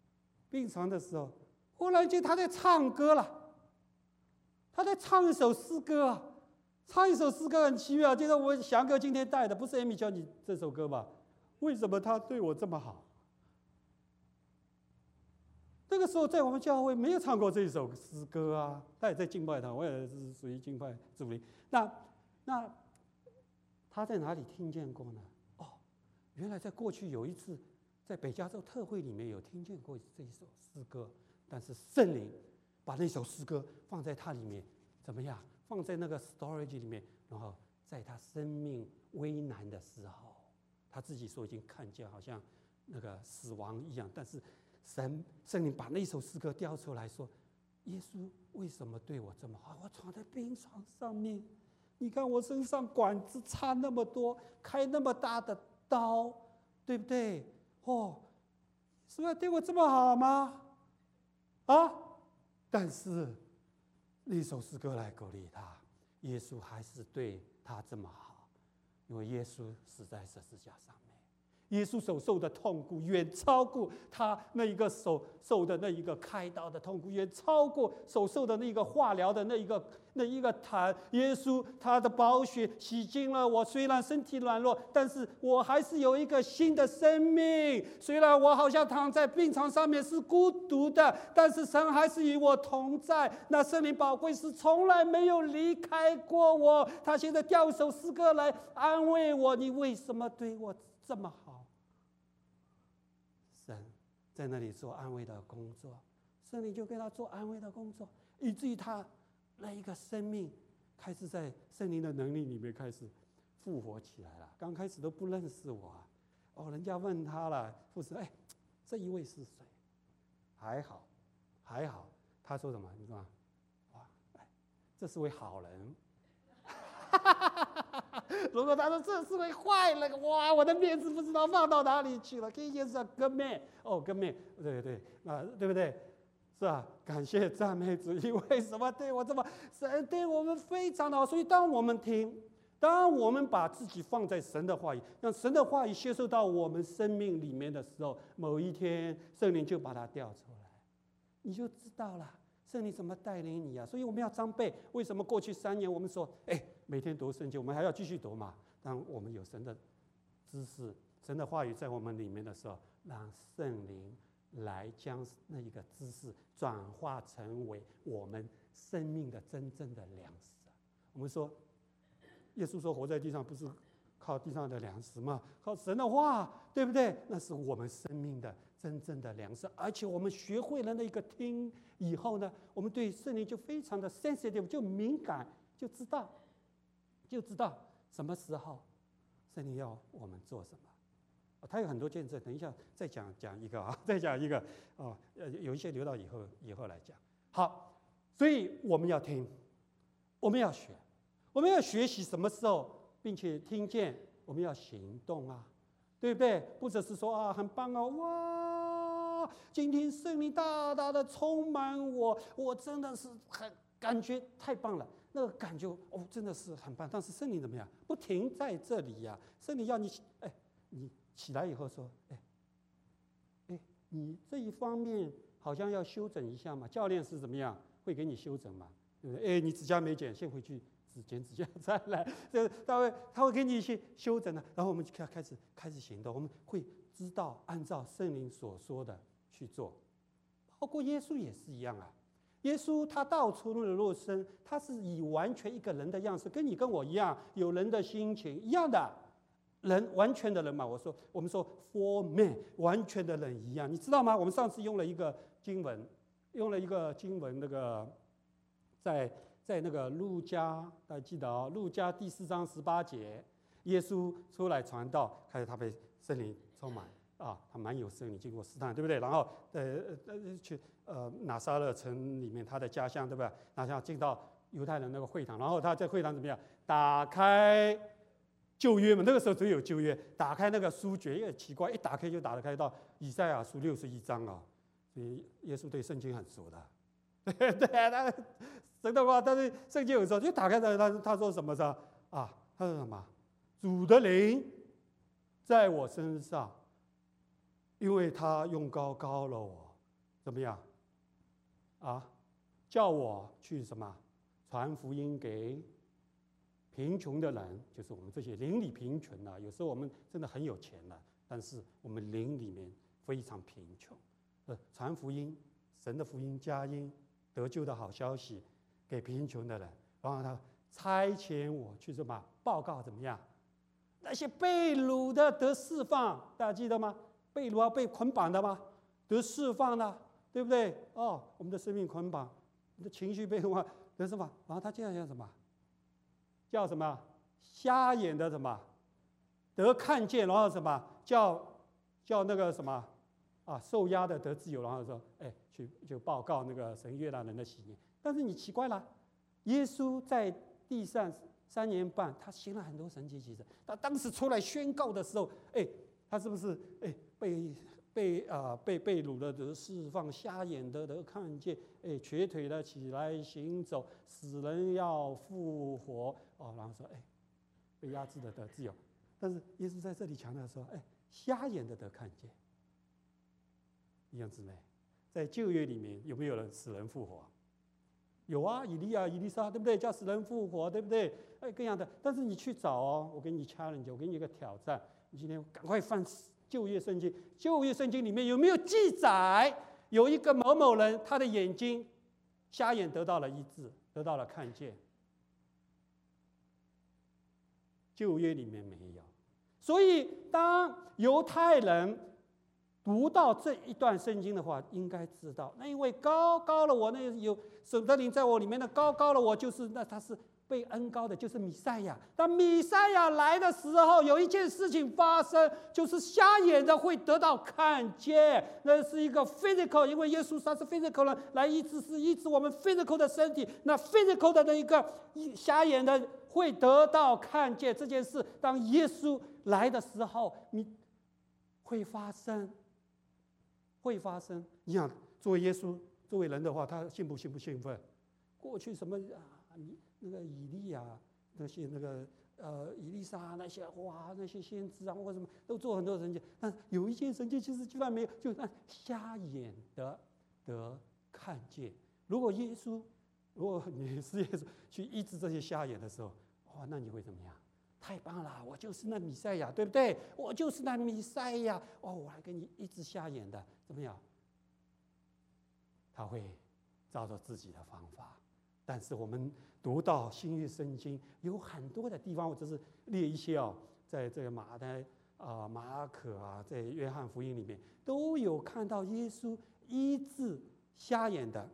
忽然间他在唱歌了，他在唱一首诗歌唱一首诗歌很奇妙，就是我翔哥今天带的，不是 Amy 教你这首歌吧？为什么他对我这么好？那个时候在我们教会没有唱过这一首诗歌他也在敬拜堂，我也是属于敬拜主灵。那他在哪里听见过呢？原来在过去有一次。在北加州特会里面有听见过这一首诗歌，但是圣灵把那首诗歌放在它里面，怎么样？放在那个 storage 里面，然后在他生命危难的时候，他自己说已经看见好像那个死亡一样，但是圣灵把那首诗歌调出来说：耶稣为什么对我这么好？我躺在病床上面，你看我身上管子插那么多，开那么大的刀，对不对？是不是对我这么好吗？但是那首诗歌来鼓励他，耶稣还是对他这么好，因为耶稣死在十字架上面， 耶稣所受的痛苦远超过他那一个所受的那一个开刀的痛苦，远超过所受的那个化疗的那一个痰。耶稣他的宝血洗净了我，虽然身体软弱，但是我还是有一个新的生命。虽然我好像躺在病床上面是孤独的，但是神还是与我同在。那圣灵宝贵师从来没有离开过我，他现在调手诗歌来安慰我：你为什么对我这么好？神在那里做安慰的工作，圣灵就跟他做安慰的工作，以至于他那一个生命开始在圣灵的能力里面开始复活起来了。刚开始都不认识我啊，人家问他了，护士，这一位是谁？还好，他说什么？你知道吗？哇，这是位好人。如果他说这是位坏人，哇，我的面子不知道放到哪里去了。可以是哥妹，哥妹，对对不对？是吧？感谢赞美主，因为什么对我这么，神对我们非常的好。所以当我们把自己放在神的话语，让神的话语接受到我们生命里面的时候，某一天圣灵就把它调出来，你就知道了圣灵怎么带领你啊。所以我们要装备。为什么过去3年我们说，每天读圣经，我们还要继续读嘛？当我们有神的知识、神的话语在我们里面的时候，让圣灵来将那一个知识转化成为我们生命的真正的粮食。我们说，耶稣说活在地上不是靠地上的粮食吗？靠神的话，对不对？那是我们生命的真正的粮食。而且我们学会了那个听以后呢，我们对圣灵就非常的 sensitive， 就敏感，就知道什么时候圣灵要我们做什么。他有很多见证，等一下再讲一个啊，再讲一个有一些留到以后来讲。好，所以我们要听，我们要学，我们要学习什么时候，并且听见，我们要行动啊，对不对？不只是说很棒啊，哇，今天圣灵大大的充满我真的是很感觉太棒了。那个感觉真的是很棒。但是圣灵怎么样？不停在这里呀。圣灵要你你起来以后说，你这一方面好像要修整一下嘛。教练是怎么样？会给你修整嘛，对不对？你指甲没剪，先回去剪指甲再来。他会给你一些修整的，然后我们就开始行动。我们会知道按照圣灵所说的去做。包括耶稣也是一样啊。耶稣他道出了肉身，他是以完全一个人的样式，跟你跟我一样，有人的心情一样的人，完全的人嘛。我们说 for man， 完全的人一样，你知道吗？我们上次用了一个经文，那个在那个路加，大家记得路加第4章18节，耶稣出来传道，开始他被圣灵充满。他蛮有圣灵，经过试探，对不对？然后去拿撒勒城里面他的家乡，对不对？然后进到犹太人那个会堂，然后他在会堂怎么样？打开旧约嘛，那个时候只有旧约，打开那个书卷，也奇怪，一打开就打得开到以赛亚书61章啊。所以耶稣对圣经很熟的，对，他神的话，但是圣经有时候就打开他说什么的他说什么？主的灵在我身上。因为他用高了我，怎么样？叫我去什么？传福音给贫穷的人，就是我们这些灵里贫穷啊。有时候我们真的很有钱了，但是我们灵里面非常贫穷。传福音，神的福音佳音，得救的好消息给贫穷的人，然后他差遣我去什么？报告怎么样？那些被掳的得释放，大家记得吗？被掳被捆绑的吗？得释放了，对不对？我们的生命捆绑，你的情绪被得释放。然后他接下来叫什么？叫什么？瞎眼的什么？得看见，然后什么？叫那个什么？受压的得自由，然后说，就报告那个神悦纳人的喜悦。但是你奇怪了，耶稣在地上3年半，他行了很多神迹奇事。他当时出来宣告的时候，他是不是被掳的得释放，瞎眼的得看见，瘸腿的起来行走，死人要复活，然后说被压制的得自由。但是耶稣在这里强调说， 瞎眼的得看见。弟兄姊妹，在旧约里面有没有人死人复活？有啊，以利亚、以利沙，对不对？叫死人复活，对不对？各样的。但是你去找哦，我给你 challenge， 我给你一个挑战，你今天赶快翻旧约圣经，旧约圣经里面有没有记载有一个某某人，他的眼睛瞎眼得到了医治，得到了看见？旧约里面没有。所以当犹太人读到这一段圣经的话，应该知道，那因为高高了我，那有神的灵在我里面的高高了我，就是那他是被恩高的，就是弥赛亚。当弥赛亚来的时候，有一件事情发生，就是瞎眼的会得到看见。那是一个 physical， 因为耶稣他是 physical 人来医治，是医治我们 physical 的身体。那 physical 的那一个瞎眼的会得到看见这件事，当耶稣来的时候，你会发生。会发生。你想，作为耶稣，作为人的话，他兴不兴奋？过去什么那个以利亚那些以利沙那些那些先知啊，或什么都做很多神迹，但有一件神迹其实居然没有，就让瞎眼的得看见。如果你是耶稣去医治这些瞎眼的时候，那你会怎么样？太棒了，我就是那弥赛亚，对不对？我就是那弥赛亚，我还给你医治瞎眼的，怎么样？他会照着自己的方法。但是我们读到新约圣经有很多的地方，我只是列一些在这个马可啊，在约翰福音里面都有看到耶稣医治瞎眼的，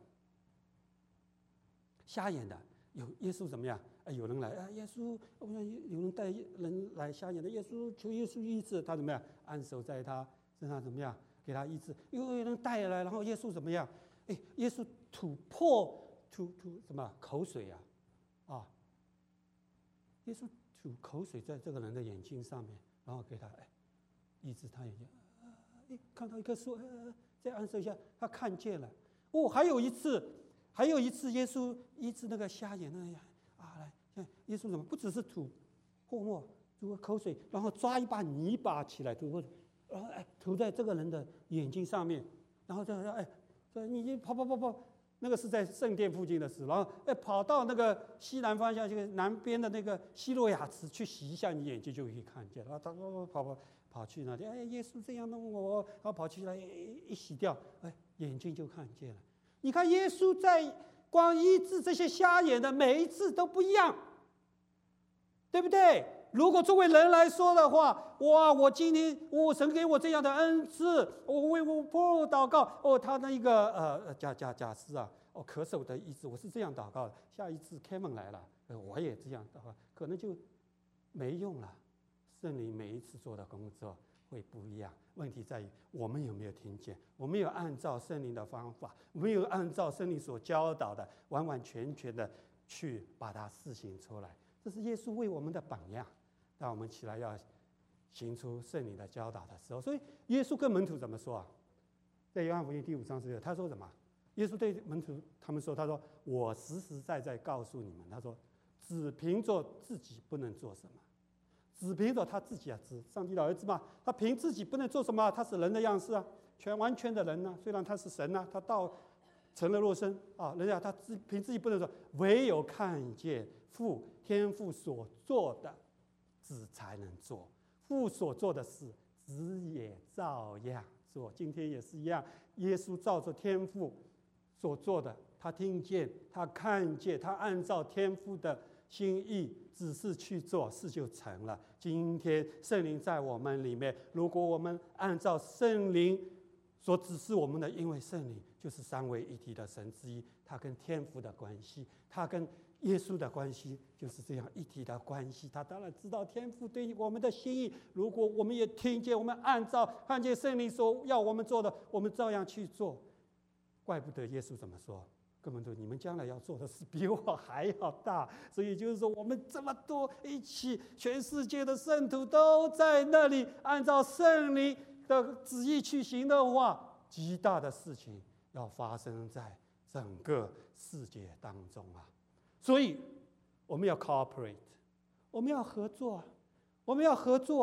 有耶稣怎么样？有人来耶稣，有人带人来瞎眼的，耶稣求耶稣医治，他怎么样？按手在他身上怎么样？给他医治。有人带来，然后耶稣怎么样？耶稣吐什么口水啊？耶稣吐口水在这个人的眼睛上面，然后给他医治他眼睛。看到一棵树，再按手一下，他看见了。还有一次，耶稣医治那个瞎眼来。耶稣怎么不只是吐唾沫、吐口水，然后抓一把泥巴起来吐，然后涂在这个人的眼睛上面，然后你跑，那个是在圣殿附近的事，然后跑到那个西南方向，这个南边的那个希洛亚池去洗一下，你眼睛就可以看见。然后他跑去那里，耶稣这样弄我，然后跑去来一洗掉，眼睛就看见了。你看耶稣在光医治这些瞎眼的每一次都不一样，对不对？如果作为人来说的话，我今天神给我这样的恩赐，我为我朋友祷告，他那一个贾斯啊，咳嗽的医治，我是这样祷告的。下一次 Kevin 来了，我也这样祷告，可能就没用了。圣灵每一次做的工作会不一样。问题在于我们有没有听见？我们有按照圣灵的方法，我们有按照圣灵所教导的，完完全全的去把它施行出来。这是耶稣为我们的榜样。当我们起来要行出圣灵的教导的时候，所以耶稣跟门徒怎么说啊？在约翰福音第5章16，他说什么？耶稣对门徒他们说：“他说我实实在在告诉你们，他说只凭着自己不能做什么。”只凭着他自己指上帝的儿子嘛，他凭自己不能做什么？他是人的样式啊，完全的人呢。虽然他是神啊，他成了肉身啊，人家他凭自己不能做，唯有看见天父所做的，子才能做。父所做的事，子也照样做。今天也是一样，耶稣照着天父所做的，他听见，他看见，他按照天父的心意只是去做，事就成了。今天圣灵在我们里面，如果我们按照圣灵所指示我们的，因为圣灵就是三位一体的神之一，他跟天父的关系，他跟耶稣的关系就是这样一体的关系。他当然知道天父对我们的心意，如果我们也听见，我们看见圣灵所要我们做的，我们照样去做。怪不得耶稣怎么说？根本你们将来要做的事比我还要大。所以就是说，我们这么多一起，全世界的圣徒都在那里按照圣灵的旨意去行的话，极大的事情要发生在整个世界当中啊！所以我们要 cooperate， 我们要合作啊！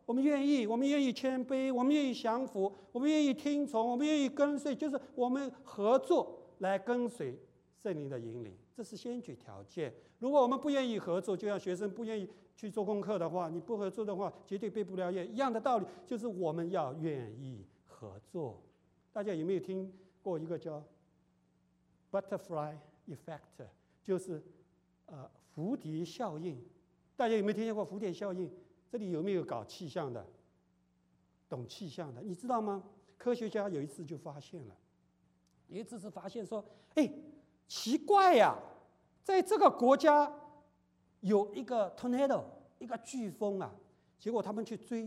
我们愿意谦卑，我们愿意降服，我们愿意听从，我们愿意跟随，就是我们合作来跟随圣灵的引领，这是先决条件。如果我们不愿意合作，就像学生不愿意去做功课的话，你不合作的话，绝对毕不了业。一样的道理，就是我们要愿意合作。大家有没有听过一个叫 butterfly effect， 就是蝴蝶效应？大家有没有听见过蝴蝶效应？这里有没有搞气象的？懂气象的，你知道吗？科学家有一次就发现了，有一次是发现说，奇怪呀，在这个国家有一个 tornado， 一个飓风啊，结果他们去追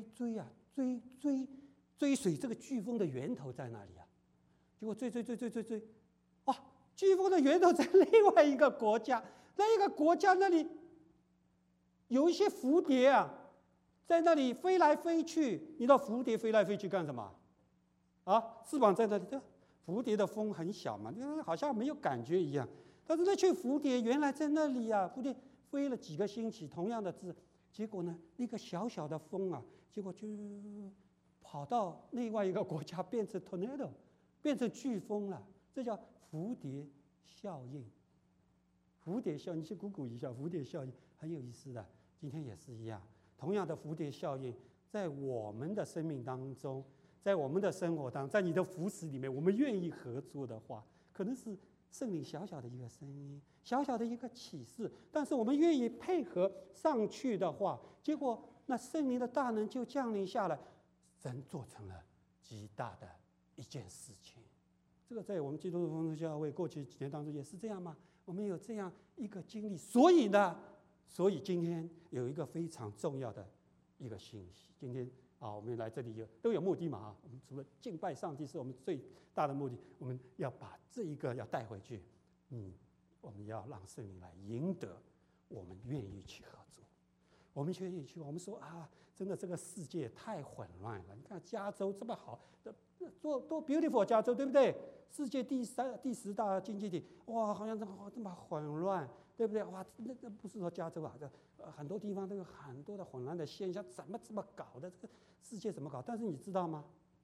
随这个飓风的源头在哪里啊？结果追，哇，飓风的源头在另外一个国家，那一个国家那里有一些蝴蝶啊，在那里飞来飞去。你知道蝴蝶飞来飞去干什么？翅膀在那里，蝴蝶的风很小嘛，好像没有感觉一样。但是那群蝴蝶原来在那里啊，蝴蝶飞了几个星期，同样的字，结果呢，那个小小的风啊，结果就跑到另外一个国家，变成 tornado， 变成飓风了。这叫蝴蝶效应。蝴蝶效应，你去 Google 一下，蝴蝶效应很有意思的。今天也是一样，同样的蝴蝶效应，在我们的生命当中，在我们的生活当中，在你的服侍里面，我们愿意合作的话，可能是圣灵小小的一个声音，小小的一个启示，但是我们愿意配合上去的话，结果那圣灵的大能就降临下来，神做成了极大的一件事情。这个在我们基督复兴教会过去几年当中也是这样吗？我们有这样一个经历，所以今天有一个非常重要的一个信息。今天我们来这里都有目的嘛我们除了敬拜上帝是我们最大的目的，我们要把这一个要带回去。我们要让圣灵来赢得我们愿意去合作，我们愿意去。我们说真的这个世界太混乱了。你看加州这么好的，多 beautiful 加州，对不对？世界第10大经济体，哇，好像这么混乱，对不对？哇，那不是说加州很多地方都有很多的混乱的现象，怎么这么搞的？这个世界怎么搞？但是你知道吗？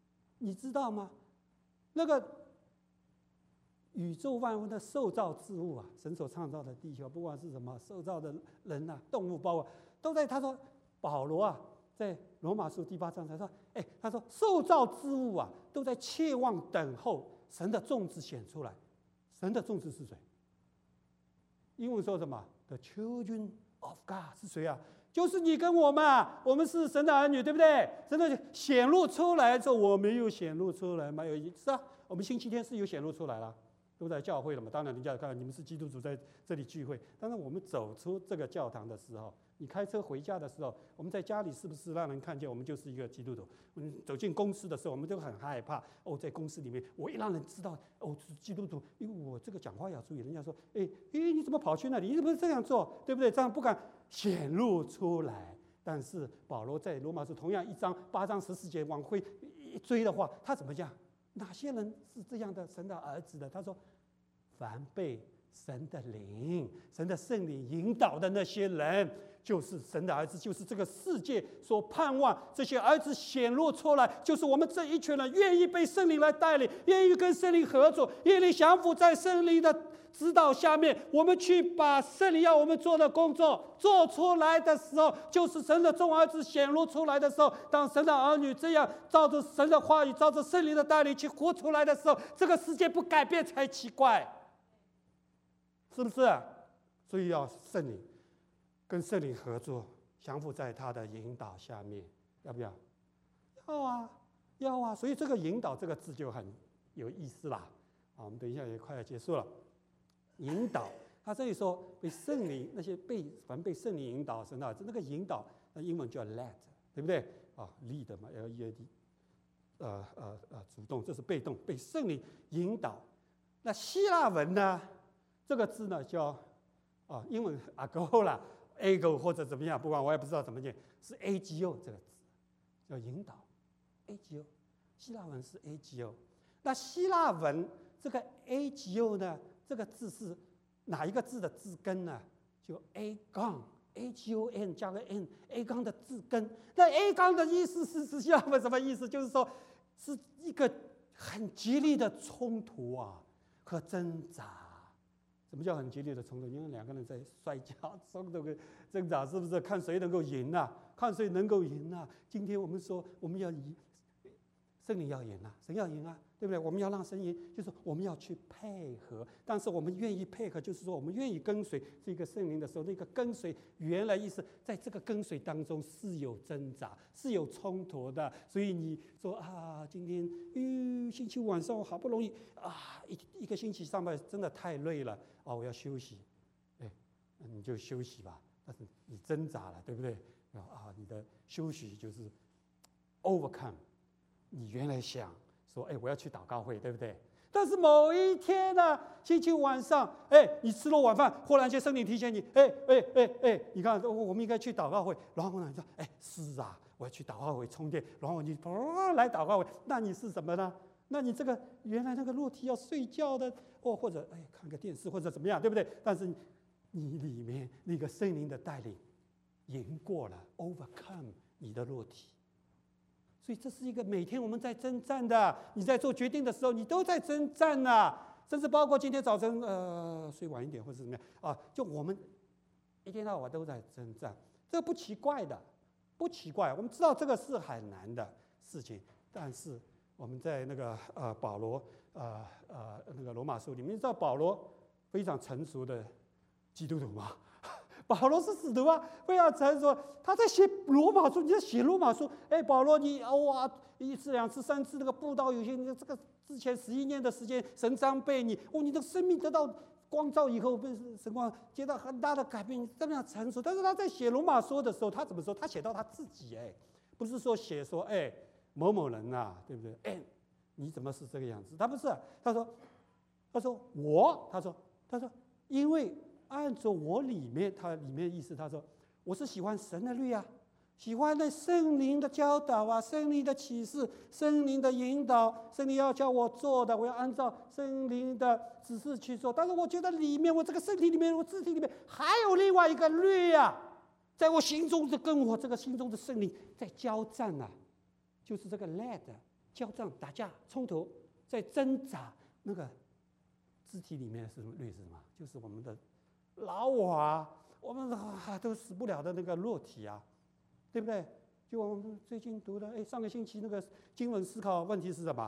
那个宇宙万物的受造之物啊，神所创造的地球，不管是什么受造的人啊、动物，包括都在。他说，保罗在罗马书第8章才说，他说受造之物啊，都在切望等候神的种子显出来。神的种子是谁？英文说什么 ？The children of God 是谁啊？就是你跟我们我们是神的儿女，对不对？神的显露出来之后，我没有显露出来吗？有意思啊！我们星期天是有显露出来了，都在教会了嘛。当然，人家看你们是基督徒在这里聚会，但是我们走出这个教堂的时候，你开车回家的时候，我们在家里是不是让人看见我们就是一个基督徒？走进公司的时候，我们就很害怕在公司里面，我一让人知道是基督徒，因为我这个讲话要注意，人家说你怎么跑去那里？你怎么这样做？对不对？这样不敢显露出来。但是保罗在罗马书同样1章8章14节往回一追的话，他怎么讲？哪些人是这样的神的儿子的？他说，凡被神的灵、神的圣灵引导的那些人，就是神的儿子，就是这个世界所盼望这些儿子显露出来，就是我们这一群人愿意被圣灵来带领，愿意跟圣灵合作，愿意降服在圣灵的指导下面，我们去把圣灵要我们做的工作做出来的时候，就是神的众儿子显露出来的时候。当神的儿女这样照着神的话语，照着圣灵的带领去活出来的时候，这个世界不改变才奇怪，是不是？所以要圣灵跟圣灵合作，降服在他的引导下面，要不要？要啊！所以这个引导这个字就很有意思啦。我们等一下也快要结束了。引导，他这里说被圣灵那些凡被圣灵引导神的儿子，那个引导，那英文叫 led， 对不对？lead 嘛 ，L-E-A-D， 主动，这是被动，被圣灵引导。那希腊文呢？这个字呢叫英文 agola、ego 或者怎么样，不管我也不知道怎么念，是 ago 这个字，叫引导 ago， 希腊文是 ago。那希腊文这个 ago 呢？这个字是哪一个字的字根呢？就 agon， AGON 加个 N，A 纲的字根。那 A 纲的意思是要什么意思？就是说是一个很激烈的冲突啊和挣扎。什么叫很激烈的冲突？因为两个人在摔跤，冲突跟挣扎，是不是？看谁能够赢啊？看谁能够赢啊？今天我们说我们要赢，圣灵要赢啊，神要赢啊，对不对？我们要让神赢，就是我们要去配合。但是我们愿意配合，就是说我们愿意跟随这个圣灵的时候，那个跟随原来意思，在这个跟随当中是有挣扎，是有冲突的。所以你说啊，今天星期五晚上我好不容易啊，一个星期上班真的太累了啊，我要休息。你就休息吧。但是你挣扎了，对不对？你的休息就是 overcome。你原来想说，我要去祷告会，对不对？但是某一天呢，星期五晚上，你吃了晚饭，忽然间圣灵提醒你，你看，我们应该去祷告会。然后呢，你说，是啊，我要去祷告会充电。然后你来祷告会，那你是什么呢？那你这个原来那个肉体要睡觉的，或者看个电视或者怎么样，对不对？但是你里面那个圣灵的带领，赢过了 ，overcome 你的肉体。所以这是一个每天我们在征战的。你在做决定的时候，你都在征战啊，甚至包括今天早晨睡晚一点或者怎么样啊，就我们一天到晚都在征战，这不奇怪的，不奇怪。我们知道这个是很难的事情，但是我们在那个保罗那个罗马书里面，你知道保罗非常成熟的基督徒吗？保罗是使徒啊，非常成熟。他在写罗马书，你在写罗马书，保罗你一次两次三次那个布道，有些这个之前11年的时间，神装备你，你的生命得到光照以后，被神光接到很大的改变，这么样成熟。但是他在写罗马书的时候，他怎么说？他写到他自己，不是说写说某某人啊，对不对？你怎么是这个样子？他不是，他说因为。按照我里面的意思，他说我是喜欢神的律啊，喜欢那圣灵的教导啊，圣灵的启示，圣灵的引导，圣灵要叫我做的，我要按照圣灵的指示去做。但是我觉得里面，我这个身体里面，我肢体里面还有另外一个律啊，在我心中的跟我这个心中的圣灵在交战啊，就是这个 led 交战、打架、冲突，在挣扎。那个肢体里面是什么律？是什么？就是我们的老我啊，我们都死不了的那个肉体啊，对不对？就我们最近读的，上个星期那个经文思考问题是什么？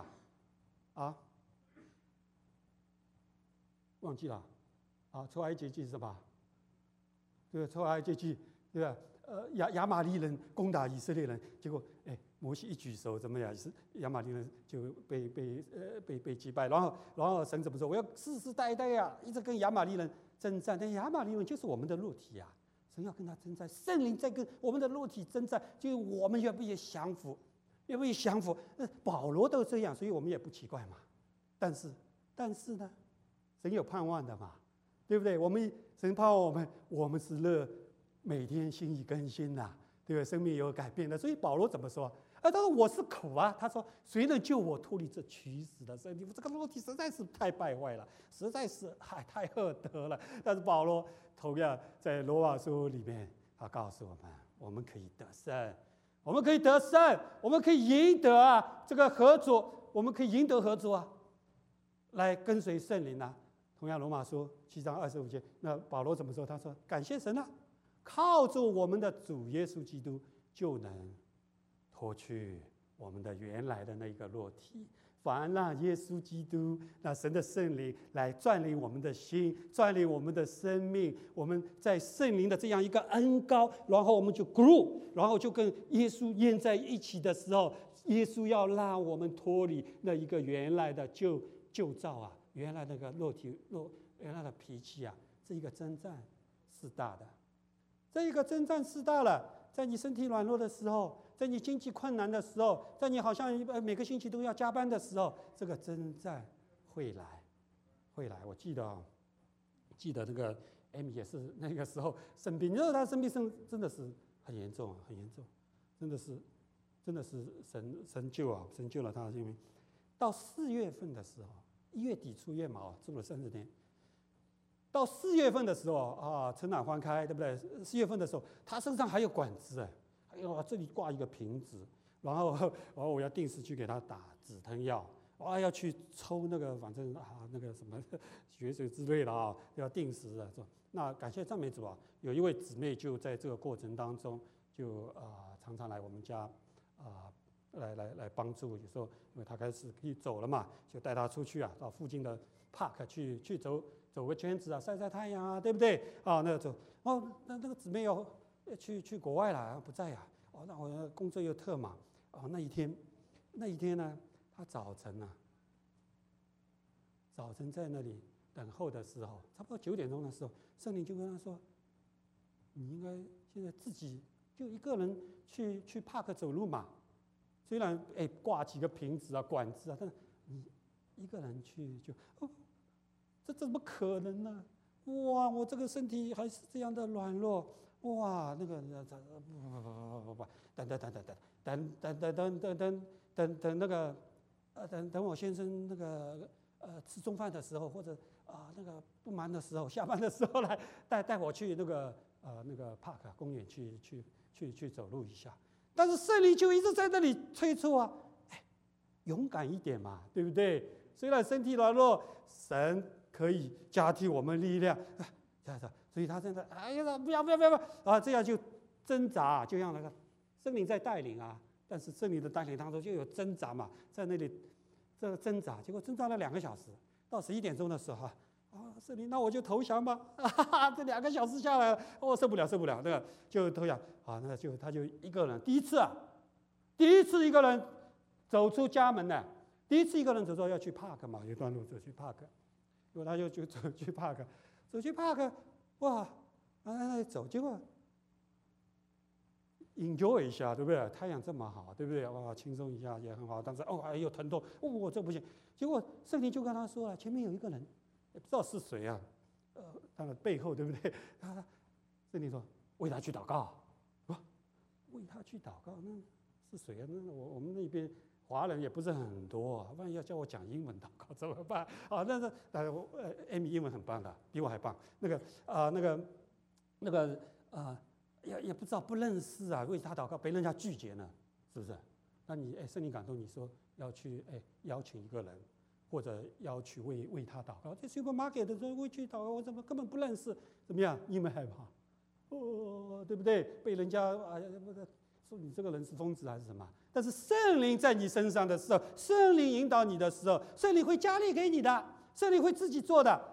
忘记了。出埃及记是什么？对，出埃及记，对吧？亚玛力人攻打以色列人，结果摩西一举手，怎么样？亚玛力人就被击败。然后神怎么说？我要世世代代啊，一直跟亚玛力人征战。但亚玛力人就是我们的肉体啊，神要跟他征战，圣灵在跟我们的肉体征战，就是我们愿不愿意降服？愿不愿意降服？保罗都这样，所以我们也不奇怪嘛。但是呢，神有盼望的嘛，对不对？神盼望我们是每天心意更新呐，对不对？生命有改变的。所以保罗怎么说？他说我是口啊，他说谁能救我脱离这取死的身体？这个肉体实在是太败坏了，实在是太恶德了。但是保罗同样在罗马书里面，他告诉我们，我们可以得胜，我们可以得胜，我们可以赢得啊这个合主，我们可以赢得合主啊，来跟随圣灵啊。同样罗马书7章25节，那保罗怎么说？他说感谢神啊，靠着我们的主耶稣基督，就能脱去我们的原来的那个肉体。凡让耶稣基督，那神的圣灵来占领我们的心，占领我们的生命。我们在圣灵的这样一个恩膏，然后我们就 grow， 然后就跟耶稣验在一起的时候，耶稣要让我们脱离那一个原来的旧造啊，原来那个肉体原来的脾气啊，这一个征战是大的。这一个征战是大了，在你身体软弱的时候，在你经济困难的时候，在你好像每个星期都要加班的时候，这个征战会来。我记得那个 Amy 也是那个时候生病，你知道她生病真的是很严重，真的是神救了她，因为到4月份的时候，1月底出月毛，住了30天。 到4月份的时候啊，春暖花开，对不对？4月份的时候，他身上还有管子哎，哎呦，这里挂一个瓶子，然后我要定时去给他打止疼药，要去抽那个反正那个什么血水之类的要定时的。那感谢赞美主啊，有一位姊妹就在这个过程当中就常常来我们家来帮助。有时候因为她开始可以走了嘛，就带她出去到附近的 park 去走个圈子晒晒太阳对不对那个走那个姊妹要去国外了不在那我工作又特忙那一天呢，她早晨在那里等候的时候，差不多9点钟的时候，圣灵就跟她说：“你应该现在自己就一个人去 park 走路嘛。虽然挂几个瓶子管子但是你一个人去这怎么可能呢？哇，我这个身体还是这样的软弱，哇，那个等那个等我先生那个吃中饭的时候，或者那个不忙的时候，下班的时候来带我去那个park 公园去走路一下。但是圣灵就一直在那里催促勇敢一点嘛，对不对？虽然身体软弱，神可以加替我们力量，所以他现在不要这样就挣扎，就像那个圣灵在带领但是圣灵的带领当中就有挣扎嘛，在那里这挣扎，结果挣扎了2个小时，到11点钟的时候圣灵，那我就投降吧，这2个小时下来了，受不了，那个就投降那他就一个人，第一次一个人走出家门呢，第一次一个人走说要去 park 嘛，有段路走去 park。结果他就走去 park，哇，那里走，结果 enjoy 一下，对不对？太阳这么好，对不对？哇，轻松一下也很好。但是又疼痛，这不行。结果圣灵就跟他说了，前面有一个人，也不知道是谁他的背后，对不对？圣灵说为他去祷告，为他去祷告，那是谁那我们那边华人也不是很多万一要叫我讲英文祷告怎么办但是Amy 英文很棒的，比我还棒。也不知道不认识为他祷告被人家拒绝了，是不是？那你圣灵感动你说要去邀请一个人，或者要去为他祷告。在 supermarket 的时候会去祷告，我怎么根本不认识？怎么样？因为害怕对不对？被人家说你这个人是疯子还是什么？但是圣灵在你身上的时候，圣灵引导你的时候，圣灵会加力给你的，圣灵会自己做的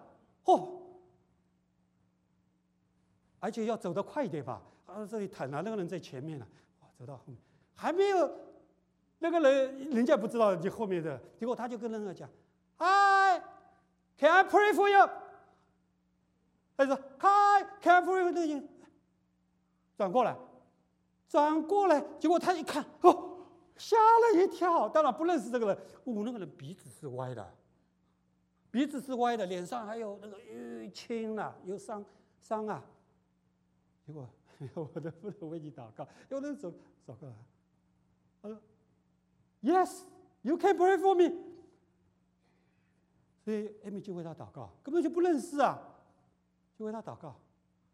而且要走得快一点吧这里疼那个人在前面走到后面还没有那个人家不知道你后面的，结果他就跟人家讲 Hi can I pray for you， 他说 Hi can I pray for you， 转过来结果他一看吓了一跳，当然不认识这个人那个人鼻子是歪的，脸上还有那个淤青有伤结果我能不能为你祷告？有人走过来，他说 Yes you can pray for me， 所以 Amy 就为他祷告，根本就不认识就为他祷告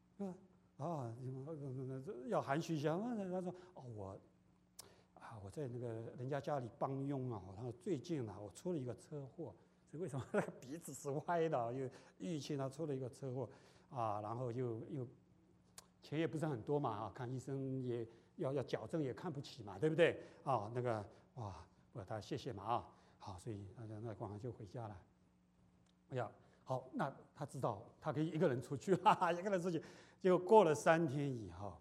要含蓄一下他说我在那个人家家里帮佣然后最近我出了一个车祸，所以为什么那个鼻子是歪的，又淤青出了一个车祸然后又钱也不是很多嘛看医生也要矫正也看不起嘛，对不对那个他谢谢嘛好，所以那广航就回家了。好，那他知道他可以一个人出去一个人出去，结果过了3天以后，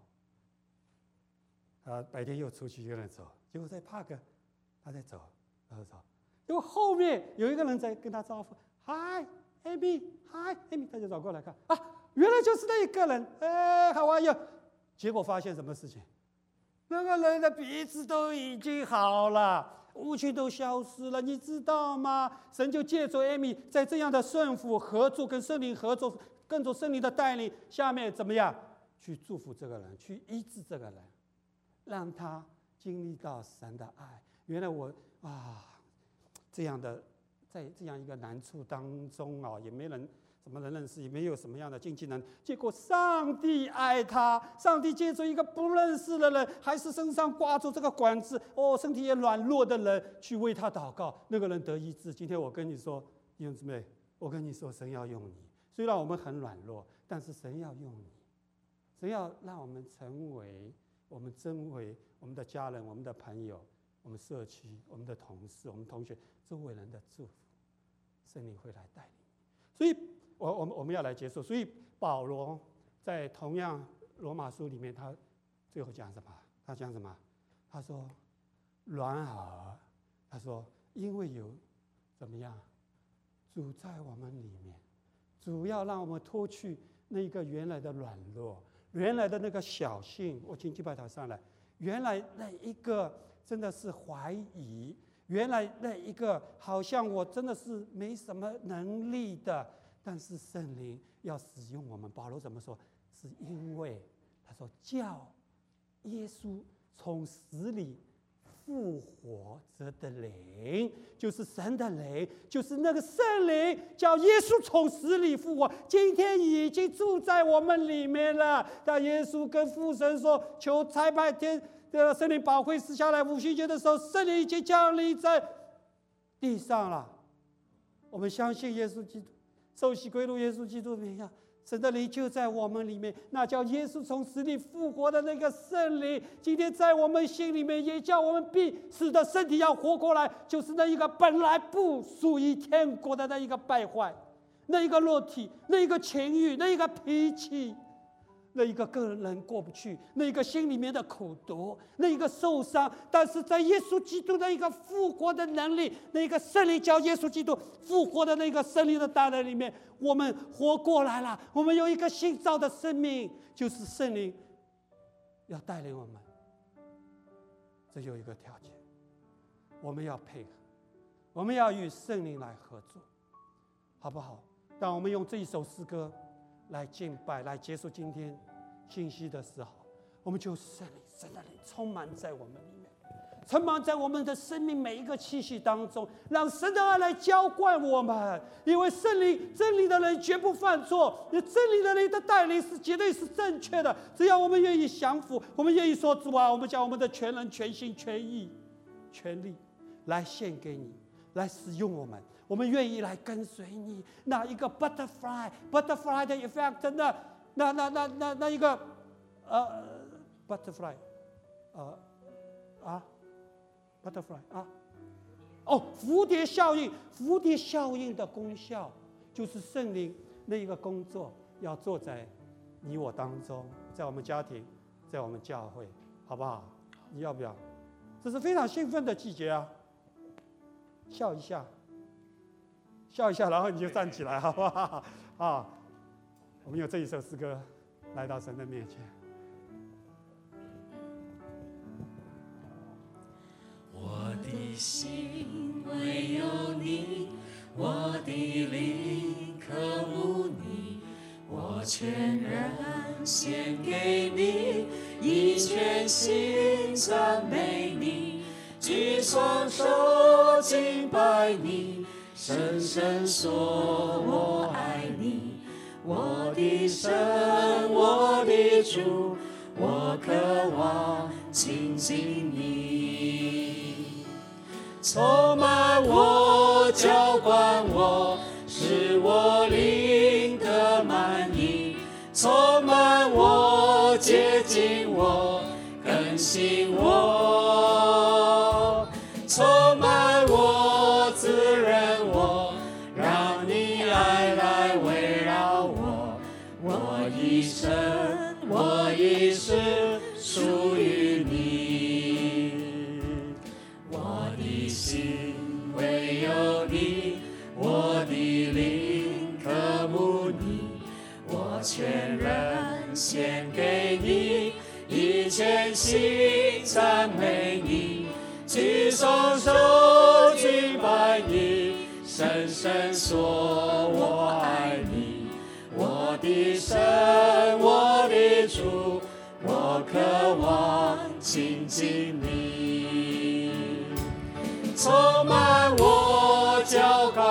白天又出去一个人走，结果在 park 他在走，结果后面有一个人在跟他招呼 Hi Amy Hi Amy， 他就找过来看原来就是那一个人how are you， 结果发现什么事情？那个人的鼻子都已经好了，乌青都消失了，你知道吗？神就借助 Amy 在这样的顺服合作，跟圣灵合作，跟着圣灵的带领下面怎么样去祝福这个人，去医治这个人，让他经历到神的爱。原来我这样的在这样一个难处当中啊，也没人什么人认识，也没有什么样的经纪人，结果上帝爱他，上帝借着一个不认识的人，还是身上挂着这个管子，身体也软弱的人去为他祷告，那个人得医治。今天我跟你说，弟兄姊妹，我跟你说，神要用你，虽然我们很软弱，但是神要用你，神要让我们成为我们周围我们的家人、我们的朋友、我们社区、我们的同事、我们同学周围人的祝福，圣灵会来带领。所以我们要来结束。所以保罗在同样罗马书里面，他最后讲什么？他讲什么？他说：“然而，他说因为有怎么样，主在我们里面，主要让我们脱去那个原来的软弱，原来的那个小性。我请敬拜台上来，原来那一个真的是怀疑，原来那一个好像我真的是没什么能力的。”但是圣灵要使用我们，保罗怎么说？是因为他说叫耶稣从死里复活着的灵，就是神的灵，就是那个圣灵，叫耶稣从死里复活，今天已经住在我们里面了。当耶稣跟父神说：“求差派圣灵保惠师下来五旬节的时候，圣灵已经降临在地上了。我们相信耶稣基督。受洗归入耶稣基督的名下，神的灵就在我们里面，那叫耶稣从死里复活的那个圣灵，今天在我们心里面，也叫我们必死的身体要活过来，就是那一个本来不属于天国的那一个败坏，那一个肉体，那一个情欲，那一个脾气，那一个个人过不去，那一个心里面的苦毒，那一个受伤，但是在耶稣基督的一个复活的能力，那一个圣灵叫耶稣基督复活的那个圣灵的大能里面，我们活过来了。我们有一个新造的生命，就是圣灵要带领我们。这有一个条件，我们要配合，我们要与圣灵来合作，好不好？当我们用这一首诗歌来敬拜，来结束今天信息的时候，我们就圣灵、神的灵充满在我们里面，充满在我们的生命每一个气息当中，让神的爱来浇灌我们。因为圣灵、真理的人绝不犯错，真理的人的带领是绝对是正确的。只要我们愿意降服，我们愿意说主啊，我们将我们的全人、全心、全意、全力来献给你，来使用我们。我们愿意来跟随你，那一个 butterfly 的 effect， 那一个butterfly butterfly 蝴蝶效应，蝴蝶效应的功效就是圣灵那一个工作要做在你我当中，在我们家庭，在我们教会，好不好？你要不要？这是非常兴奋的季节啊！笑一下。笑一下，然后你就站起来，好不好？我们有这一首诗歌，来到神的面前。 我的心唯有你，我的灵渴慕你，我全然献给你，以全心赞美你，举双手敬拜你。深深说我爱你，我的神，我的主，我渴望亲近你，充满我，浇灌我，使我灵得满溢，充满我，接近我，更新我，充满我，滋润我，让你爱来围绕我，我一生，我一世属于你，我的心唯有你，我的灵渴慕你，我全人献给你，以全心赞美你，举双手敬拜你，深深说我爱你，我的神，我的主，我渴望亲近你，充满我，浇灌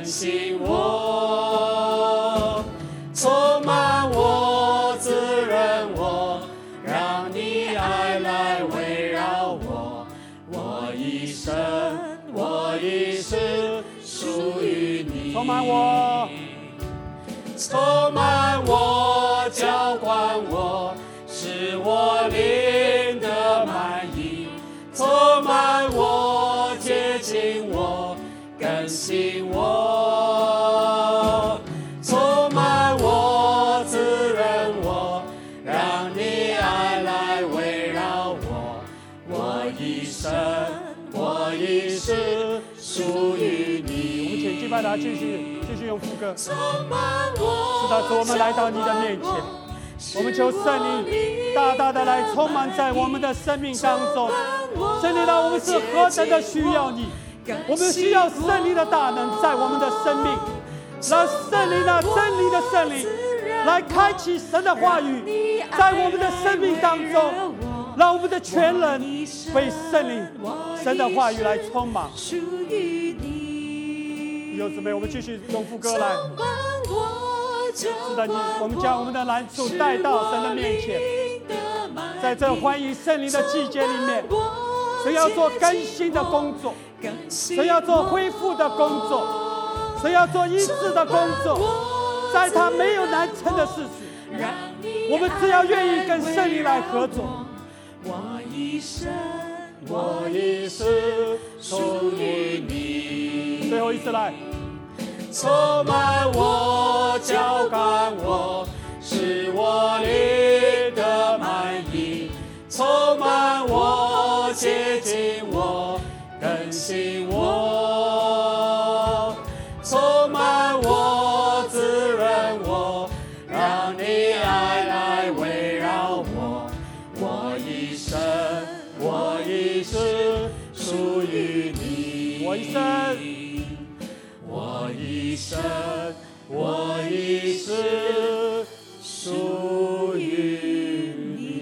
新我，充满我，滋润我，让你爱来围绕我。我一生，我一世属于你。 充满我， 充满我，浇灌我，使我灵得满意。充满我，接近我，更新我。充满我，滋润我，让你爱来围绕我。我一生，我一世属于你。 我们请敬拜他继续用副歌。 充满我， 是的，主，我们来到你的面前，我们求圣灵大大的来充满在我们的生命当中。圣灵啊，我们是何等的需要你，我们需要圣灵的大能在我们的生命，让圣灵啊，真理的圣灵来开启神的话语在我们的生命当中，让我们的全人被圣灵神的话语来充满。弟兄姊妹，我们继续用副歌来。是的，我们将我们的难处带到神的面前，在这欢迎圣灵的季节里面，神要做更新的工作，神要做恢复的工作，神要做医治的工作，在他没有难成的事情，我们只要愿意跟圣灵来合作。 我一生，我一世属于你。 最后一次来。 充满我，浇灌我，使我灵得满意。充满我，接近我，更新我。充满我，滋润我，让你爱来围绕我。我一生，我一世属于你。 我一生。 我一生，我一世属于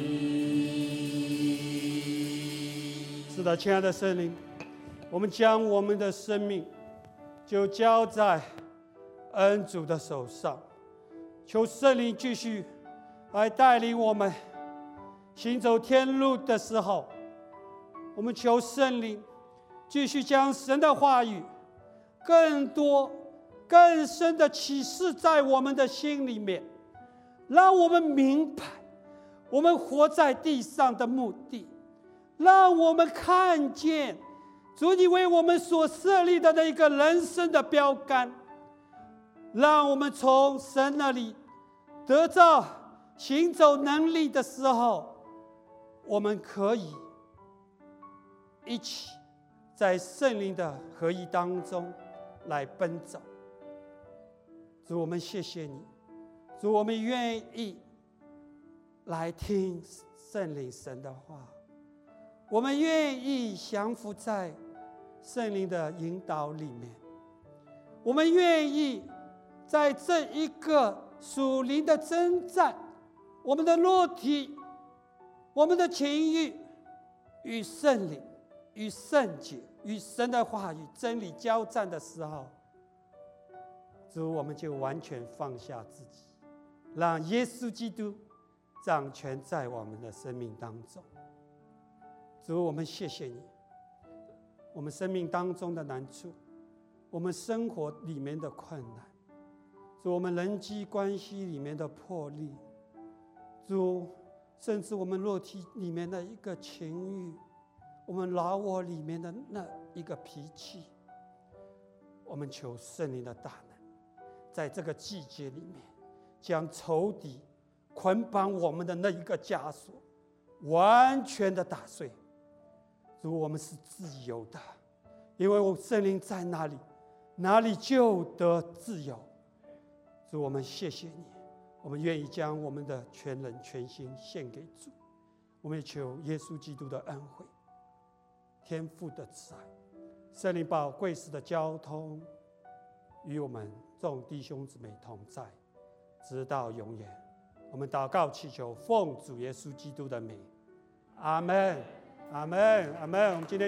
你。 是的，亲爱的圣灵，我们将我们的生命就交在恩主的手上，求圣灵继续来带领我们行走天路的时候，我们求圣灵继续将神的话语更多更深的启示在我们的心里面，让我们明白我们活在地上的目的，让我们看见主你为我们所设立的那一个人生的标杆，让我们从神那里得到行走能力的时候，我们可以一起在圣灵的合一当中来奔走。主，我们谢谢你，主，我们愿意来听圣灵神的话，我们愿意降服在圣灵的引导里面，我们愿意在这一个属灵的征战，我们的肉体，我们的情欲与圣灵、与圣洁、与神的话语真理交战的时候，主，我们就完全放下自己，让耶稣基督掌权在我们的生命当中。主，我们谢谢你，我们生命当中的难处，我们生活里面的困难，主，我们人际关系里面的破裂，主，甚至我们肉体里面的一个情欲，我们老我里面的那一个脾气，我们求圣灵的大能，在这个季节里面，将仇敌捆绑我们的那一个枷锁完全的打碎。主，我们是自由的，因为我圣灵在哪里，哪里就得自由。主，我们谢谢你，我们愿意将我们的全人全心献给主。我们也求耶稣基督的恩惠、天父的慈爱、圣灵宝贵时的交通，与我们众弟兄姊妹同在，直到永远。我们祷告祈求，奉主耶稣基督的名，阿们，阿们，阿们。我们今天。